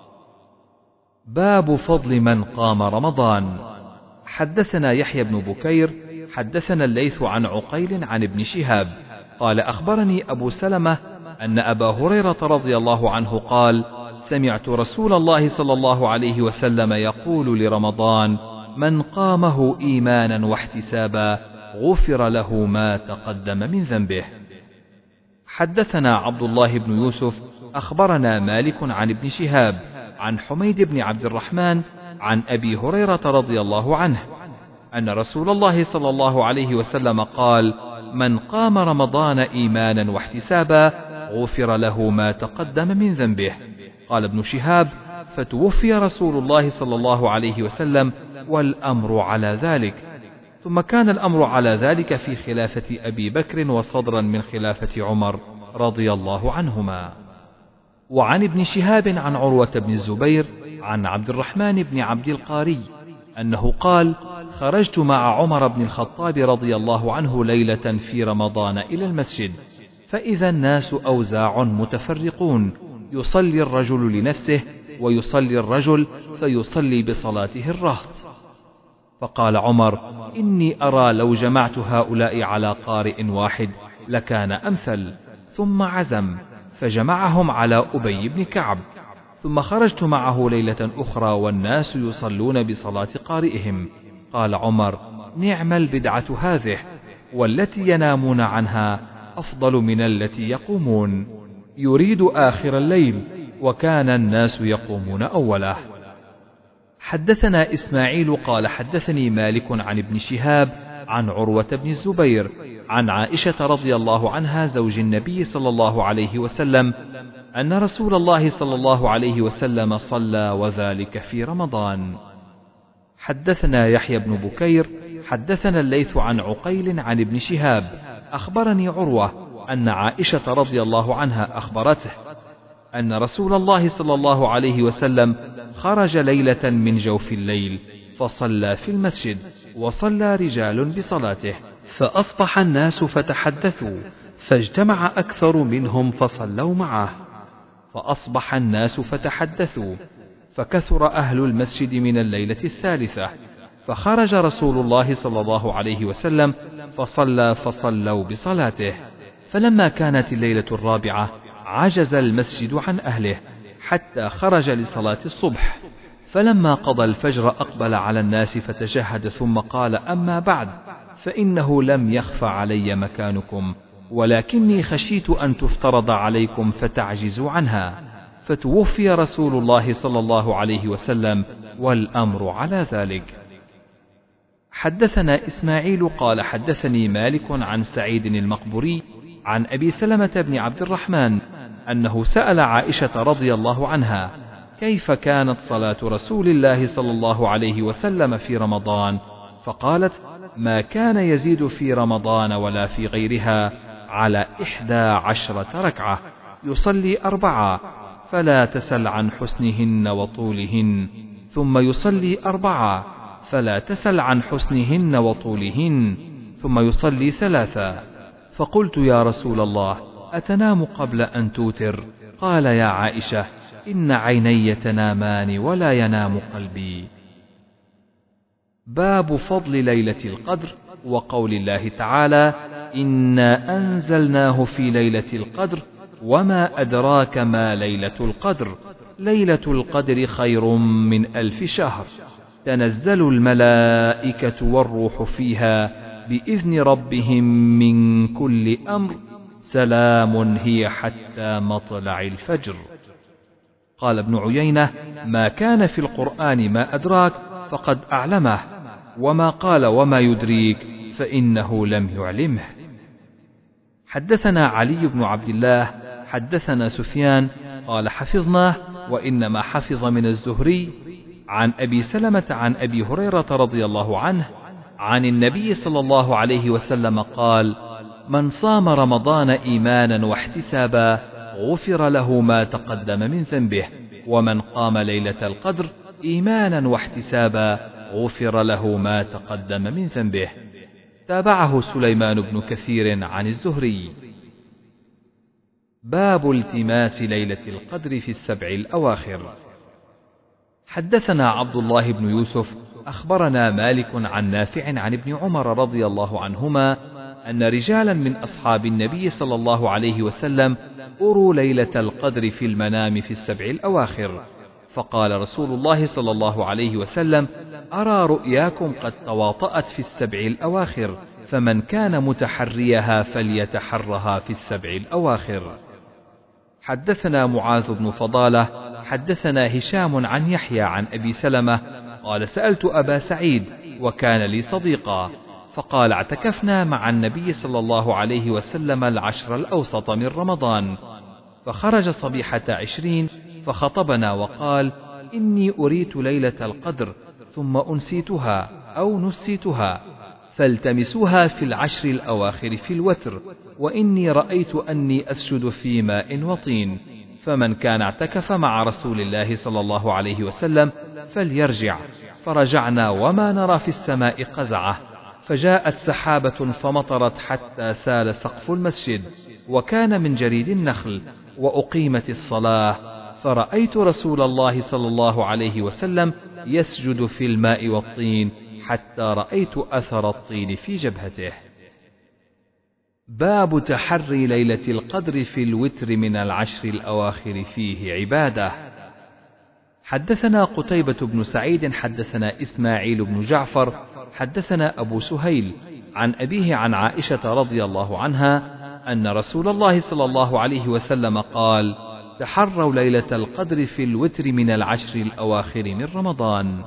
باب فضل من قام رمضان. حدثنا يحيى بن بكير حدثنا الليث عن عقيل عن ابن شهاب قال: أخبرني أبو سلمة أن أبا هريرة رضي الله عنه قال: سمعت رسول الله صلى الله عليه وسلم يقول لرمضان: من قامه إيمانا واحتسابا غفر له ما تقدم من ذنبه. حدثنا عبد الله بن يوسف أخبرنا مالك عن ابن شهاب عن حميد بن عبد الرحمن عن أبي هريرة رضي الله عنه أن رسول الله صلى الله عليه وسلم قال: من قام رمضان إيمانا واحتسابا غفر له ما تقدم من ذنبه. قال ابن شهاب: فتوفي رسول الله صلى الله عليه وسلم والأمر على ذلك. ثم كان الأمر على ذلك في خلافة أبي بكر وصدرا من خلافة عمر رضي الله عنهما. وعن ابن شهاب عن عروة بن الزبير عن عبد الرحمن بن عبد القاري أنه قال: خرجت مع عمر بن الخطاب رضي الله عنه ليلة في رمضان إلى المسجد، فإذا الناس أوزاع متفرقون، يصلي الرجل لنفسه ويصلي الرجل فيصلي بصلاته الرهط. فقال عمر: إني أرى لو جمعت هؤلاء على قارئ واحد لكان أمثل. ثم عزم فجمعهم على أبي بن كعب. ثم خرجت معه ليلة أخرى والناس يصلون بصلاة قارئهم. قال عمر: نعم البدعة هذه، والتي ينامون عنها أفضل من التي يقومون. يريد آخر الليل، وكان الناس يقومون أوله. حدثنا إسماعيل قال حدثني مالك عن ابن شهاب عن عروة بن الزبير عن عائشة رضي الله عنها زوج النبي صلى الله عليه وسلم أن رسول الله صلى الله عليه وسلم صلى وذلك في رمضان. حدثنا يحيى بن بكير حدثنا الليث عن عقيل عن ابن شهاب أخبرني عروة أن عائشة رضي الله عنها أخبرته أن رسول الله صلى الله عليه وسلم خرج ليلة من جوف الليل فصلى في المسجد، وصلى رجال بصلاته، فأصبح الناس فتحدثوا، فاجتمع أكثر منهم فصلوا معه، فأصبح الناس فتحدثوا، فكثر أهل المسجد من الليلة الثالثة، فخرج رسول الله صلى الله عليه وسلم فصلى فصلوا بصلاته. فلما كانت الليلة الرابعة عجز المسجد عن أهله حتى خرج لصلاة الصبح، فلما قضى الفجر أقبل على الناس فتشهد ثم قال: أما بعد، فإنه لم يخف علي مكانكم، ولكني خشيت أن تفترض عليكم فتعجزوا عنها، فتوفي رسول الله صلى الله عليه وسلم والأمر على ذلك. حدثنا إسماعيل قال حدثني مالك عن سعيد المقبوري عن أبي سلمة بن عبد الرحمن أنه سأل عائشة رضي الله عنها: كيف كانت صلاة رسول الله صلى الله عليه وسلم في رمضان؟ فقالت: ما كان يزيد في رمضان ولا في غيرها على إحدى عشرة ركعة، يصلي أربعة فلا تسل عن حسنهن وطولهن، ثم يصلي أربعة فلا تسل عن حسنهن وطولهن، ثم يصلي ثلاثة. فقلت: يا رسول الله، أتنام قبل أن توتر؟ قال: يا عائشة، إن عيني تنامان ولا ينام قلبي. باب فضل ليلة القدر وقول الله تعالى: إنا أنزلناه في ليلة القدر وما أدراك ما ليلة القدر، ليلة القدر خير من ألف شهر، تنزل الملائكة والروح فيها بإذن ربهم من كل أمر، سلام هي حتى مطلع الفجر. قال ابن عيينة: ما كان في القرآن ما أدراك فقد أعلمه، وما قال وما يدريك فإنه لم يعلمه. حدثنا علي بن عبد الله حدثنا سفيان قال حفظناه، وإنما حفظ من الزهري عن أبي سلمة عن أبي هريرة رضي الله عنه عن النبي صلى الله عليه وسلم قال: من صام رمضان إيمانا واحتسابا غفر له ما تقدم من ذنبه، ومن قام ليلة القدر إيمانا واحتسابا غفر له ما تقدم من ذنبه. تابعه سليمان بن كثير عن الزهري. باب التماس ليلة القدر في السبع الأواخر. حدثنا عبد الله بن يوسف أخبرنا مالك عن نافع عن ابن عمر رضي الله عنهما أن رجالا من أصحاب النبي صلى الله عليه وسلم أروا ليلة القدر في المنام في السبع الأواخر، فقال رسول الله صلى الله عليه وسلم: أرى رؤياكم قد تواطأت في السبع الأواخر، فمن كان متحريها فليتحرها في السبع الأواخر. حدثنا معاذ بن فضالة حدثنا هشام عن يحيى عن أبي سلمة قال سألت أبا سعيد وكان لي صديقا فقال اعتكفنا مع النبي صلى الله عليه وسلم العشر الأوسط من رمضان، فخرج صبيحة عشرين فخطبنا وقال إني أريت ليلة القدر ثم أنسيتها أو نسيتها فالتمسوها في العشر الأواخر في الوتر، وإني رأيت أني أسجد في ماء وطين، فمن كان اعتكف مع رسول الله صلى الله عليه وسلم فليرجع. فرجعنا وما نرى في السماء قزعة، فجاءت سحابة فمطرت حتى سال سقف المسجد، وكان من جريد النخل، وأقيمت الصلاة، فرأيت رسول الله صلى الله عليه وسلم يسجد في الماء والطين حتى رأيت أثر الطين في جبهته. باب تحري ليلة القدر في الوتر من العشر الأواخر فيه عبادة. حدثنا قتيبة بن سعيد حدثنا إسماعيل بن جعفر حدثنا أبو سهيل عن أبيه عن عائشة رضي الله عنها أن رسول الله صلى الله عليه وسلم قال تحروا ليلة القدر في الوتر من العشر الأواخر من رمضان.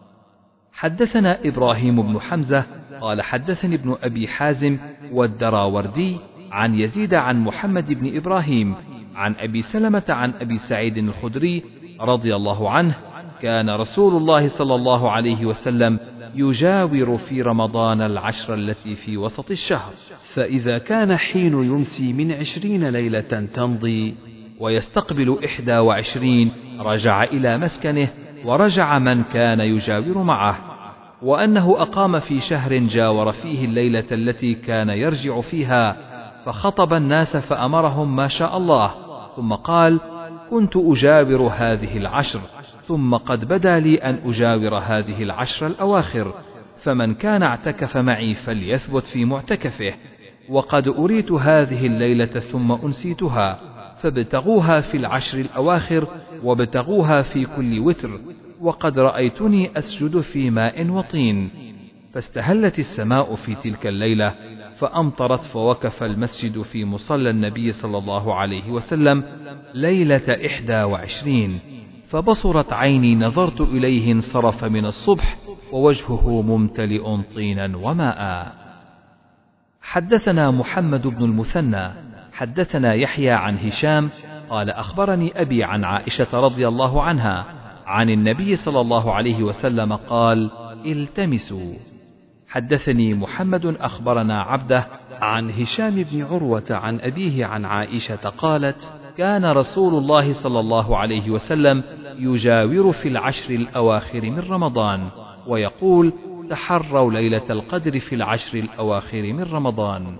حدثنا إبراهيم بن حمزة قال حدثني ابن أبي حازم والدراوردي عن يزيد عن محمد بن إبراهيم عن أبي سلمة عن أبي سعيد الخدري رضي الله عنه كان رسول الله صلى الله عليه وسلم يجاور في رمضان العشر التي في وسط الشهر، فإذا كان حين يمسي من عشرين ليلة تمضي ويستقبل إحدى وعشرين رجع إلى مسكنه ورجع من كان يجاور معه، وأنه أقام في شهر جاور فيه الليلة التي كان يرجع فيها فخطب الناس فأمرهم ما شاء الله، ثم قال كنت أجاور هذه العشر، ثم قد بدا لي أن أجاور هذه العشر الأواخر، فمن كان اعتكف معي فليثبت في معتكفه، وقد أريت هذه الليلة ثم أنسيتها، فابتغوها في العشر الأواخر وابتغوها في كل وتر، وقد رأيتني أسجد في ماء وطين. فاستهلت السماء في تلك الليلة فأمطرت، فوقف المسجد في مصلى النبي صلى الله عليه وسلم ليلة إحدى وعشرين، فبصرت عيني نظرت إليه انصرف من الصبح ووجهه ممتلئ طينا وماء. حدثنا محمد بن المثنى حدثنا يحيى عن هشام قال أخبرني أبي عن عائشة رضي الله عنها عن النبي صلى الله عليه وسلم قال التمسوا. حدثني محمد أخبرنا عبده عن هشام بن عروة عن أبيه عن عائشة قالت كان رسول الله صلى الله عليه وسلم يجاور في العشر الأواخر من رمضان ويقول تحروا ليلة القدر في العشر الأواخر من رمضان.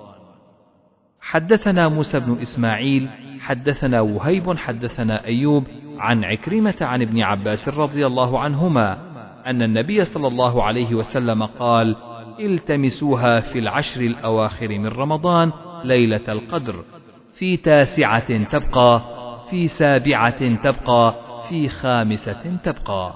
حدثنا موسى بن إسماعيل حدثنا وهيب حدثنا أيوب عن عكرمة عن ابن عباس رضي الله عنهما أن النبي صلى الله عليه وسلم قال التمسوها في العشر الأواخر من رمضان ليلة القدر، في تاسعة تبقى، في سابعة تبقى، في خامسة تبقى.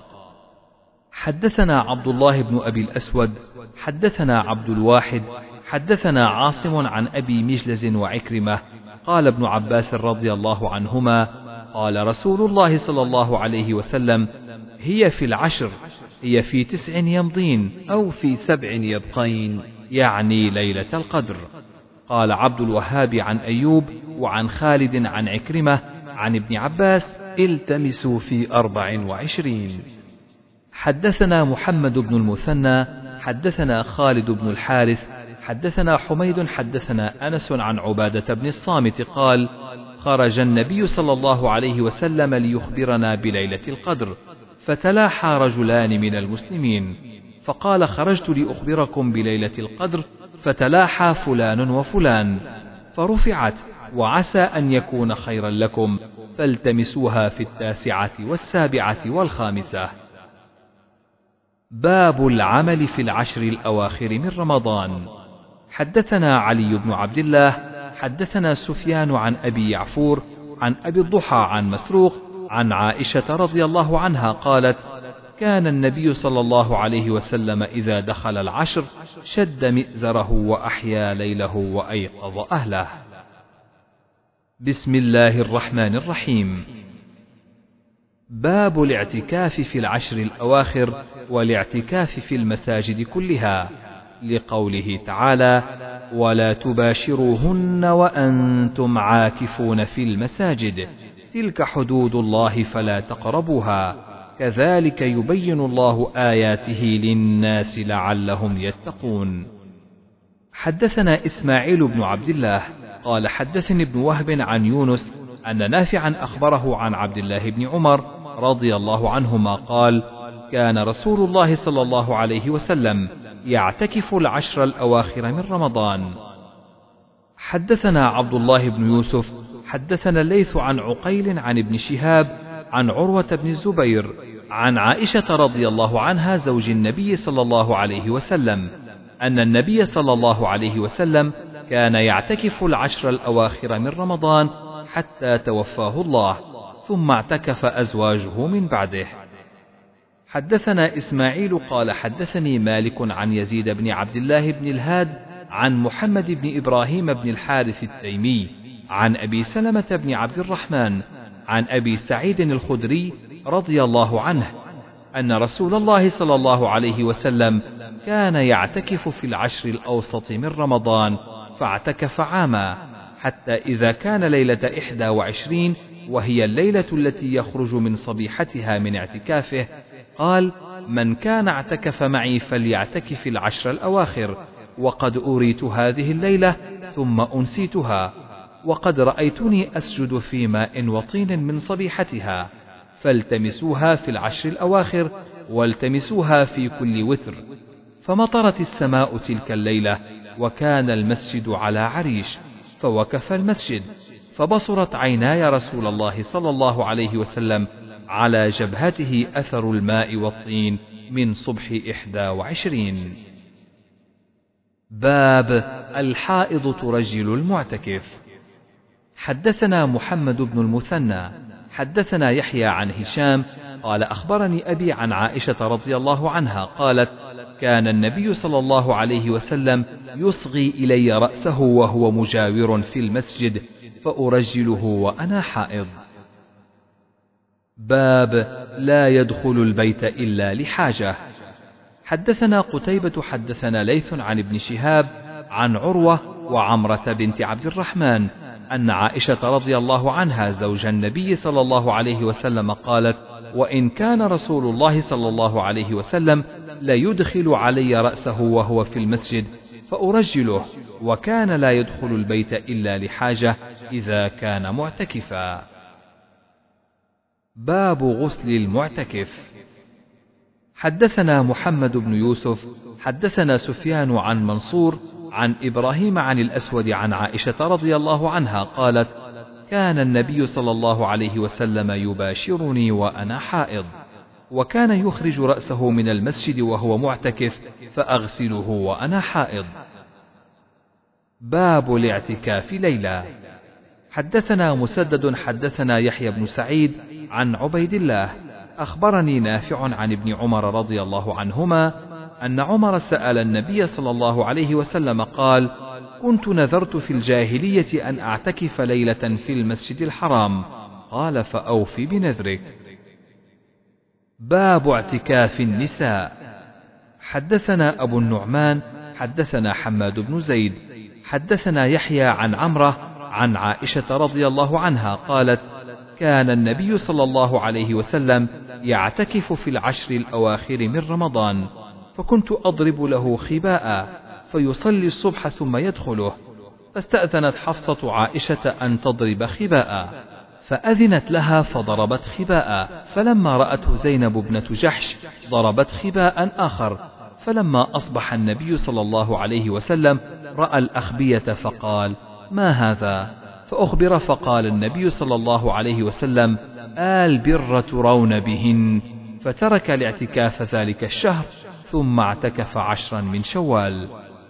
حدثنا عبد الله بن أبي الأسود حدثنا عبد الواحد حدثنا عاصم عن أبي مجلز وعكرمة قال ابن عباس رضي الله عنهما قال رسول الله صلى الله عليه وسلم هي في العشر، هي في تسع يمضين أو في سبع يبقين، يعني ليلة القدر. قال عبد الوهاب عن أيوب وعن خالد عن عكرمة عن ابن عباس التمسوا في أربع وعشرين. حدثنا محمد بن المثنى حدثنا خالد بن الحارث حدثنا حميد حدثنا أنس عن عبادة بن الصامت قال خرج النبي صلى الله عليه وسلم ليخبرنا بليلة القدر، فتلاحى رجلان من المسلمين، فقال خرجت لأخبركم بليلة القدر، فتلاحى فلان وفلان، فرفعت وعسى أن يكون خيرا لكم، فالتمسوها في التاسعة والسابعة والخامسة. باب العمل في العشر الأواخر من رمضان. حدثنا علي بن عبد الله حدثنا سفيان عن أبي يعفور عن أبي الضحى عن مسروق عن عائشة رضي الله عنها قالت كان النبي صلى الله عليه وسلم إذا دخل العشر شد مئزره وأحيا ليله وأيقظ أهله. بسم الله الرحمن الرحيم. باب الاعتكاف في العشر الأواخر والاعتكاف في المساجد كلها، لقوله تعالى: ولا تباشروهن وأنتم عاكفون في المساجد تلك حدود الله فلا تقربوها كذلك يبين الله آياته للناس لعلهم يتقون. حدثنا إسماعيل بن عبد الله قال حدثني ابن وهب عن يونس أن نافعا أخبره عن عبد الله بن عمر رضي الله عنهما قال: كان رسول الله صلى الله عليه وسلم يعتكف العشر الأواخر من رمضان. حدثنا عبد الله بن يوسف حدثنا الليث عن عقيل عن ابن شهاب عن عروة بن الزبير عن عائشة رضي الله عنها زوج النبي صلى الله عليه وسلم أن النبي صلى الله عليه وسلم كان يعتكف العشر الأواخر من رمضان حتى توفاه الله، ثم اعتكف أزواجه من بعده. حدثنا إسماعيل قال حدثني مالك عن يزيد بن عبد الله بن الهاد عن محمد بن إبراهيم بن الحارث التيمي عن أبي سلمة بن عبد الرحمن عن أبي سعيد الخدري رضي الله عنه أن رسول الله صلى الله عليه وسلم كان يعتكف في العشر الأوسط من رمضان فاعتكف عاما، حتى إذا كان ليلة إحدى وعشرين وهي الليلة التي يخرج من صبيحتها من اعتكافه قال: من كان اعتكف معي فليعتكف العشر الأواخر، وقد أريت هذه الليلة ثم أنسيتها، وقد رأيتني أسجد في ماء وطين من صبيحتها، فالتمسوها في العشر الأواخر والتمسوها في كل وتر. فمطرت السماء تلك الليلة وكان المسجد على عريش، فوقف المسجد، فبصرت عيناي رسول الله صلى الله عليه وسلم على جبهته أثر الماء والطين من صبح إحدى وعشرين. باب الحائض ترجل المعتكف. حدثنا محمد بن المثنى حدثنا يحيى عن هشام قال أخبرني أبي عن عائشة رضي الله عنها قالت: كان النبي صلى الله عليه وسلم يصغي إلي رأسه وهو مجاور في المسجد فأرجله وأنا حائض. باب لا يدخل البيت إلا لحاجة. حدثنا قتيبة حدثنا ليث عن ابن شهاب عن عروة وعمرة بنت عبد الرحمن أن عائشة رضي الله عنها زوج النبي صلى الله عليه وسلم قالت: وإن كان رسول الله صلى الله عليه وسلم ليدخل علي رأسه وهو في المسجد فأرجله، وكان لا يدخل البيت إلا لحاجة إذا كان معتكفا. باب غسل المعتكف. حدثنا محمد بن يوسف حدثنا سفيان عن منصور عن إبراهيم عن الأسود عن عائشة رضي الله عنها قالت: كان النبي صلى الله عليه وسلم يباشرني وأنا حائض، وكان يخرج رأسه من المسجد وهو معتكف فأغسله وأنا حائض. باب الاعتكاف ليلة. حدثنا مسدد حدثنا يحيى بن سعيد عن عبيد الله أخبرني نافع عن ابن عمر رضي الله عنهما أن عمر سأل النبي صلى الله عليه وسلم قال: كنت نذرت في الجاهلية أن أعتكف ليلة في المسجد الحرام، قال: فأوفي بنذرك. باب اعتكاف النساء. حدثنا أبو النعمان حدثنا حماد بن زيد حدثنا يحيى عن عمرة عن عائشة رضي الله عنها قالت: كان النبي صلى الله عليه وسلم يعتكف في العشر الأواخر من رمضان، فكنت أضرب له خباء فيصلي الصبح ثم يدخله، فاستأذنت حفصة عائشة أن تضرب خباء، فأذنت لها فضربت خباء، فلما رأته زينب ابنة جحش ضربت خباء آخر، فلما أصبح النبي صلى الله عليه وسلم رأى الأخبية فقال: ما هذا؟ فأخبر فقال النبي صلى الله عليه وسلم: البر ترون بهن، فترك الاعتكاف ذلك الشهر ثم اعتكف عشرا من شوال.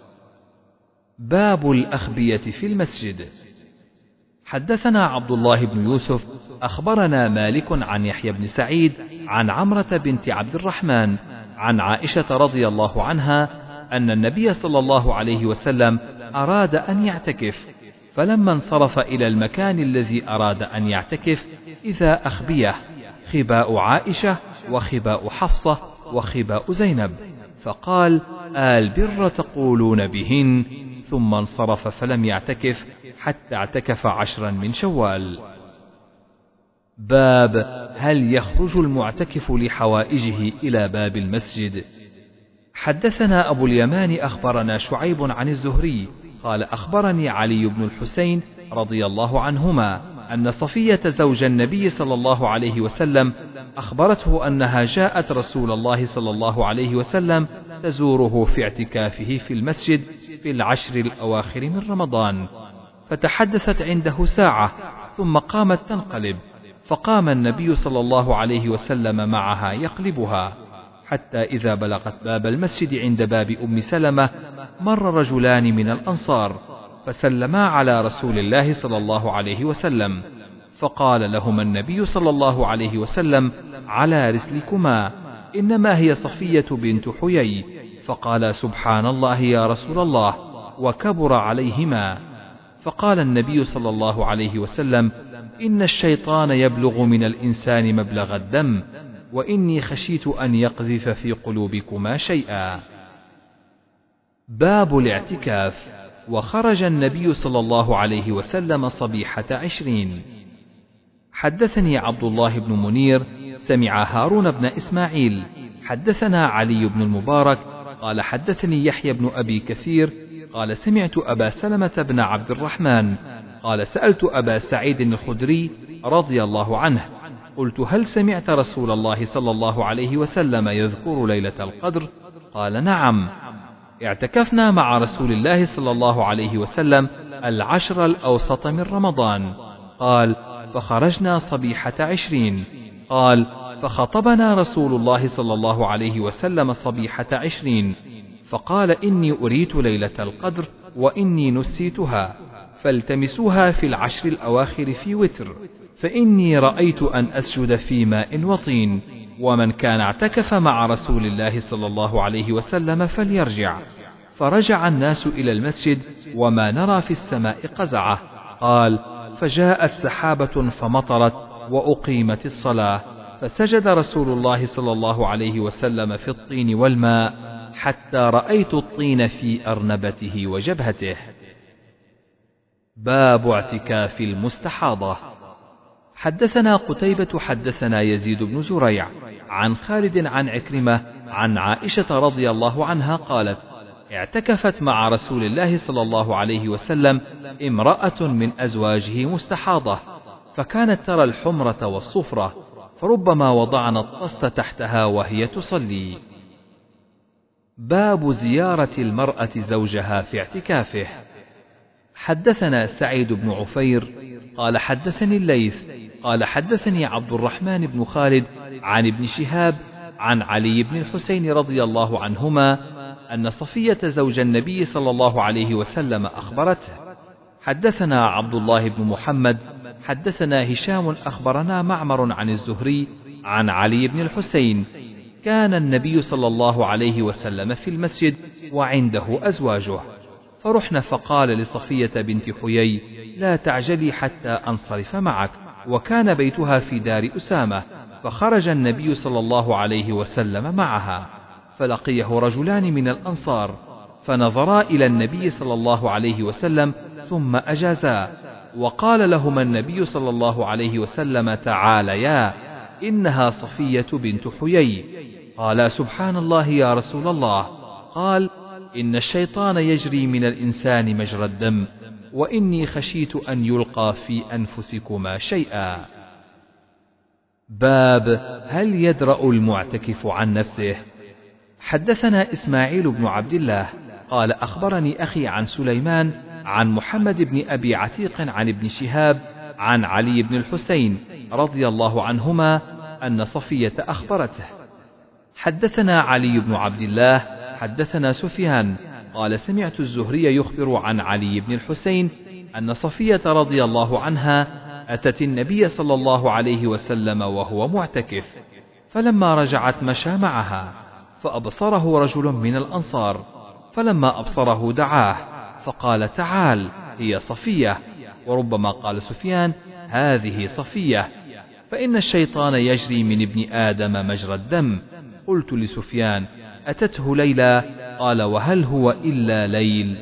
باب الأخبية في المسجد. حدثنا عبد الله بن يوسف أخبرنا مالك عن يحيى بن سعيد عن عمرة بنت عبد الرحمن عن عائشة رضي الله عنها أن النبي صلى الله عليه وسلم أراد أن يعتكف، فلما انصرف إلى المكان الذي أراد أن يعتكف إذا أخبيه، خباء عائشة وخباء حفصة وخباء زينب، فقال: البر تقولون بهن، ثم انصرف فلم يعتكف حتى اعتكف عشرا من شوال. باب هل يخرج المعتكف لحوائجه إلى باب المسجد؟ حدثنا أبو اليمان أخبرنا شعيب عن الزهري قال: أخبرني علي بن الحسين رضي الله عنهما أن صفية زوج النبي صلى الله عليه وسلم أخبرته أنها جاءت رسول الله صلى الله عليه وسلم تزوره في اعتكافه في المسجد في العشر الأواخر من رمضان، فتحدثت عنده ساعة ثم قامت تنقلب، فقام النبي صلى الله عليه وسلم معها يقلبها، حتى إذا بلغت باب المسجد عند باب أم سلمة مر رجلان من الأنصار فسلما على رسول الله صلى الله عليه وسلم، فقال لهما النبي صلى الله عليه وسلم: على رسلكما، إنما هي صفية بنت حيي. فقال: سبحان الله يا رسول الله، وكبر عليهما. فقال النبي صلى الله عليه وسلم: إن الشيطان يبلغ من الإنسان مبلغ الدم، وإني خشيت أن يقذف في قلوبكما شيئا. باب الاعتكاف. وخرج النبي صلى الله عليه وسلم صبيحة عشرين. حدثني عبد الله بن منير سمع هارون بن إسماعيل حدثنا علي بن المبارك قال: حدثني يحيى بن أبي كثير قال: سمعت أبا سلمة بن عبد الرحمن قال: سألت أبا سعيد الخدري رضي الله عنه قلت: هل سمعت رسول الله صلى الله عليه وسلم يذكر ليلة القدر؟ قال: نعم، اعتكفنا مع رسول الله صلى الله عليه وسلم العشر الأوسط من رمضان. قال: فخرجنا صبيحة عشرين. قال: فخطبنا رسول الله صلى الله عليه وسلم صبيحة عشرين، فقال: إني أريت ليلة القدر وإني نسيتها، فالتمسوها في العشر الأواخر في وتر، فإني رأيت أن أسجد في ماء وطين، ومن كان اعتكف مع رسول الله صلى الله عليه وسلم فليرجع. فرجع الناس إلى المسجد وما نرى في السماء قزعة. قال: فجاءت سحابة فمطرت وأقيمت الصلاة، فسجد رسول الله صلى الله عليه وسلم في الطين والماء حتى رأيت الطين في أرنبته وجبهته. باب اعتكاف المستحاضة. حدثنا قتيبة حدثنا يزيد بن زريع عن خالد عن عكرمة عن عائشة رضي الله عنها قالت: اعتكفت مع رسول الله صلى الله عليه وسلم امرأة من أزواجه مستحاضة، فكانت ترى الحمرة والصفرة، فربما وضعنا الطست تحتها وهي تصلي. باب زيارة المرأة زوجها في اعتكافه. حدثنا سعيد بن عفير قال: حدثني الليث قال: حدثني عبد الرحمن بن خالد عن ابن شهاب عن علي بن الحسين رضي الله عنهما أن صفية زوج النبي صلى الله عليه وسلم أخبرته. حدثنا عبد الله بن محمد حدثنا هشام أخبرنا معمر عن الزهري عن علي بن الحسين: كان النبي صلى الله عليه وسلم في المسجد وعنده أزواجه، فرحنا فقال لصفية بنت حيي: لا تعجلي حتى أنصرف معك، وكان بيتها في دار أسامة، فخرج النبي صلى الله عليه وسلم معها، فلقيه رجلان من الأنصار، فنظرا إلى النبي صلى الله عليه وسلم ثم أجازا، وقال لهما النبي صلى الله عليه وسلم: تعاليا، إنها صفية بنت حيي. قال: سبحان الله يا رسول الله. قال: إن الشيطان يجري من الإنسان مجرى الدم، وإني خشيت أن يلقى في أنفسكما شيئا. باب هل يدرأ المعتكف عن نفسه. حدثنا إسماعيل بن عبد الله قال: أخبرني أخي عن سليمان عن محمد بن أبي عتيق عن ابن شهاب عن علي بن الحسين رضي الله عنهما أن صفية أخبرته. حدثنا علي بن عبد الله حدثنا سفيان قال: سمعت الزهري يخبر عن علي بن الحسين أن صفية رضي الله عنها أتت النبي صلى الله عليه وسلم وهو معتكف، فلما رجعت مشى معها، فأبصره رجل من الأنصار، فلما أبصره دعاه فقال: تعال، هي صفية. وربما قال سفيان: هذه صفية. فإن الشيطان يجري من ابن آدم مجرى الدم. قلت لسفيان: أتته ليلى؟ قال: وهل هو إلا ليل؟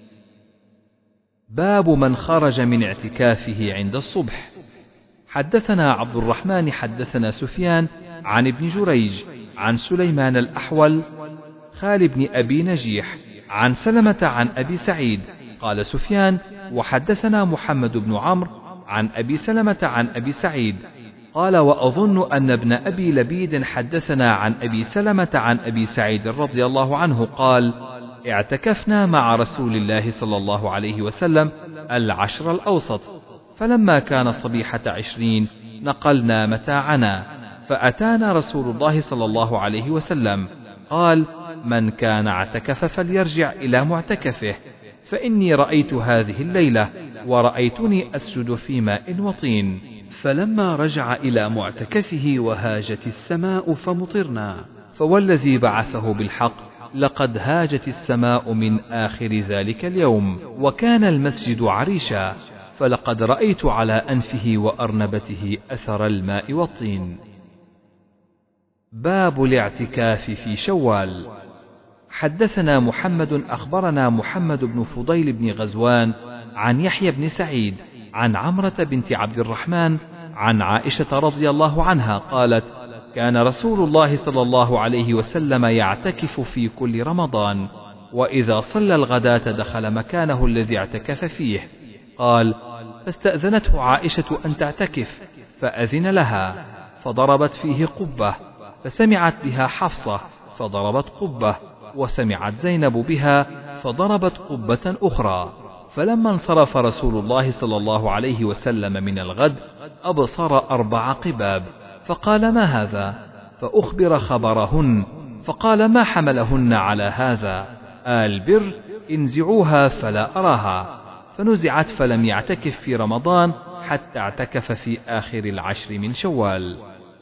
باب من خرج من اعتكافه عند الصبح. حدثنا عبد الرحمن حدثنا سفيان عن ابن جريج عن سليمان الأحول خال بن أبي نجيح عن سلمة عن أبي سعيد. قال سفيان: وحدثنا محمد بن عمرو عن أبي سلمة عن أبي سعيد. قال: وأظن أن ابن أبي لبيد حدثنا عن أبي سلمة عن أبي سعيد رضي الله عنه قال: اعتكفنا مع رسول الله صلى الله عليه وسلم العشر الأوسط، فلما كان صبيحة عشرين نقلنا متاعنا، فأتانا رسول الله صلى الله عليه وسلم قال: من كان اعتكف فليرجع إلى معتكفه، فإني رأيت هذه الليلة ورأيتني أسجد في ماء وطين. فلما رجع إلى معتكفه وهاجت السماء فمطرنا، فوالذي بعثه بالحق لقد هاجت السماء من آخر ذلك اليوم، وكان المسجد عريشا، فلقد رأيت على أنفه وأرنبته أثر الماء والطين. باب الاعتكاف في شوال. حدثنا محمد أخبرنا محمد بن فضيل بن غزوان عن يحيى بن سعيد عن عمرة بنت عبد الرحمن عن عائشة رضي الله عنها قالت: كان رسول الله صلى الله عليه وسلم يعتكف في كل رمضان، وإذا صلى الغداة دخل مكانه الذي اعتكف فيه. قال: فاستأذنته عائشة أن تعتكف، فأذن لها، فضربت فيه قبة، فسمعت بها حفصة فضربت قبة، وسمعت زينب بها فضربت قبة أخرى. فلما انصرف رسول الله صلى الله عليه وسلم من الغد أبصر أربع قباب، فقال: ما هذا؟ فأخبر خبرهن، فقال: ما حملهن على هذا؟ آل بر انزعوها فلا أراها. فنزعت، فلم يعتكف في رمضان حتى اعتكف في آخر العشر من شوال.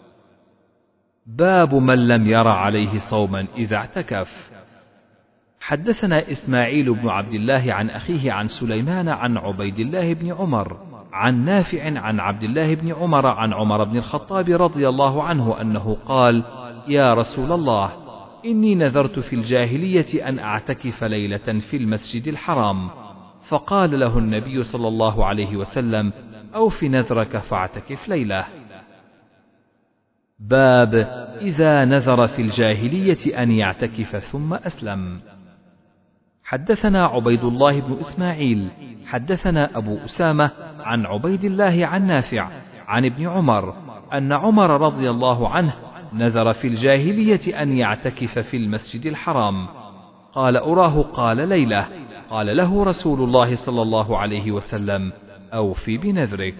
باب من لم ير عليه صوما إذا اعتكف. حدثنا إسماعيل بن عبد الله عن أخيه عن سليمان عن عبيد الله بن عمر عن نافع عن عبد الله بن عمر عن عمر بن الخطاب رضي الله عنه أنه قال: يا رسول الله، إني نذرت في الجاهلية أن أعتكف ليلة في المسجد الحرام. فقال له النبي صلى الله عليه وسلم: أوف نذرك فاعتكف ليلة. باب إذا نذر في الجاهلية أن يعتكف ثم أسلم. حدثنا عبيد الله بن إسماعيل حدثنا أبو أسامة عن عبيد الله عن نافع عن ابن عمر أن عمر رضي الله عنه نذر في الجاهلية أن يعتكف في المسجد الحرام. قال: أراه قال ليلة. قال له رسول الله صلى الله عليه وسلم: أوفي بنذرك.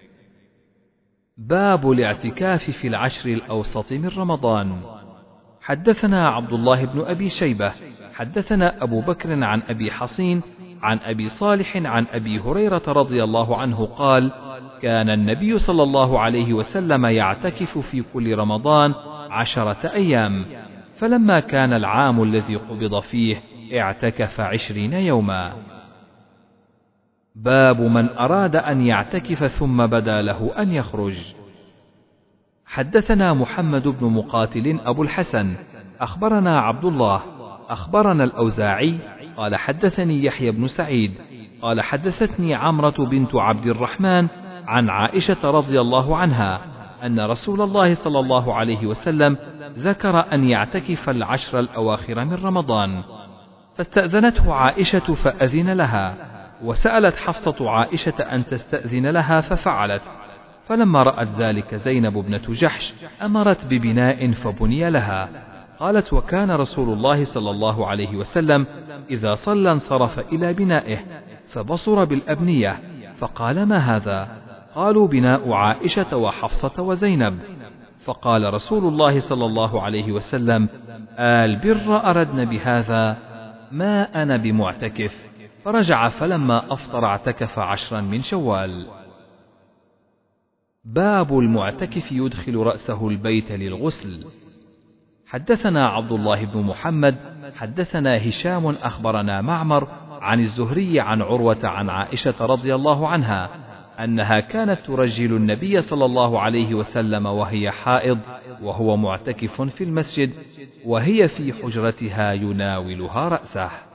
باب الاعتكاف في العشر الأوسط من رمضان. حدثنا عبد الله بن أبي شيبة حدثنا أبو بكر عن أبي حصين عن أبي صالح عن أبي هريرة رضي الله عنه قال: كان النبي صلى الله عليه وسلم يعتكف في كل رمضان عشرة أيام، فلما كان العام الذي قبض فيه اعتكف عشرين يوما. باب من أراد أن يعتكف ثم بدا له أن يخرج. حدثنا محمد بن مقاتل أبو الحسن أخبرنا عبد الله أخبرنا الأوزاعي قال: حدثني يحيى بن سعيد قال: حدثتني عمرة بنت عبد الرحمن عن عائشة رضي الله عنها أن رسول الله صلى الله عليه وسلم ذكر أن يعتكف العشر الأواخر من رمضان، فاستأذنته عائشة فأذن لها، وسألت حفصة عائشة أن تستأذن لها ففعلت. فلما رأت ذلك زينب بنت جحش أمرت ببناء فبني لها. قالت: وكان رسول الله صلى الله عليه وسلم إذا صلى انصرف إلى بنائه، فبصر بالأبنية، فقال: ما هذا؟ قالوا: بناء عائشة وحفصة وزينب. فقال رسول الله صلى الله عليه وسلم: آل بر أردن بهذا، ما أنا بمعتكف. فرجع، فلما أفطر اعتكف عشرا من شوال. باب المعتكف يدخل رأسه البيت للغسل. حدثنا عبد الله بن محمد حدثنا هشام أخبرنا معمر عن الزهري عن عروة عن عائشة رضي الله عنها أنها كانت ترجل النبي صلى الله عليه وسلم وهي حائض وهو معتكف في المسجد، وهي في حجرتها يناولها رأسه.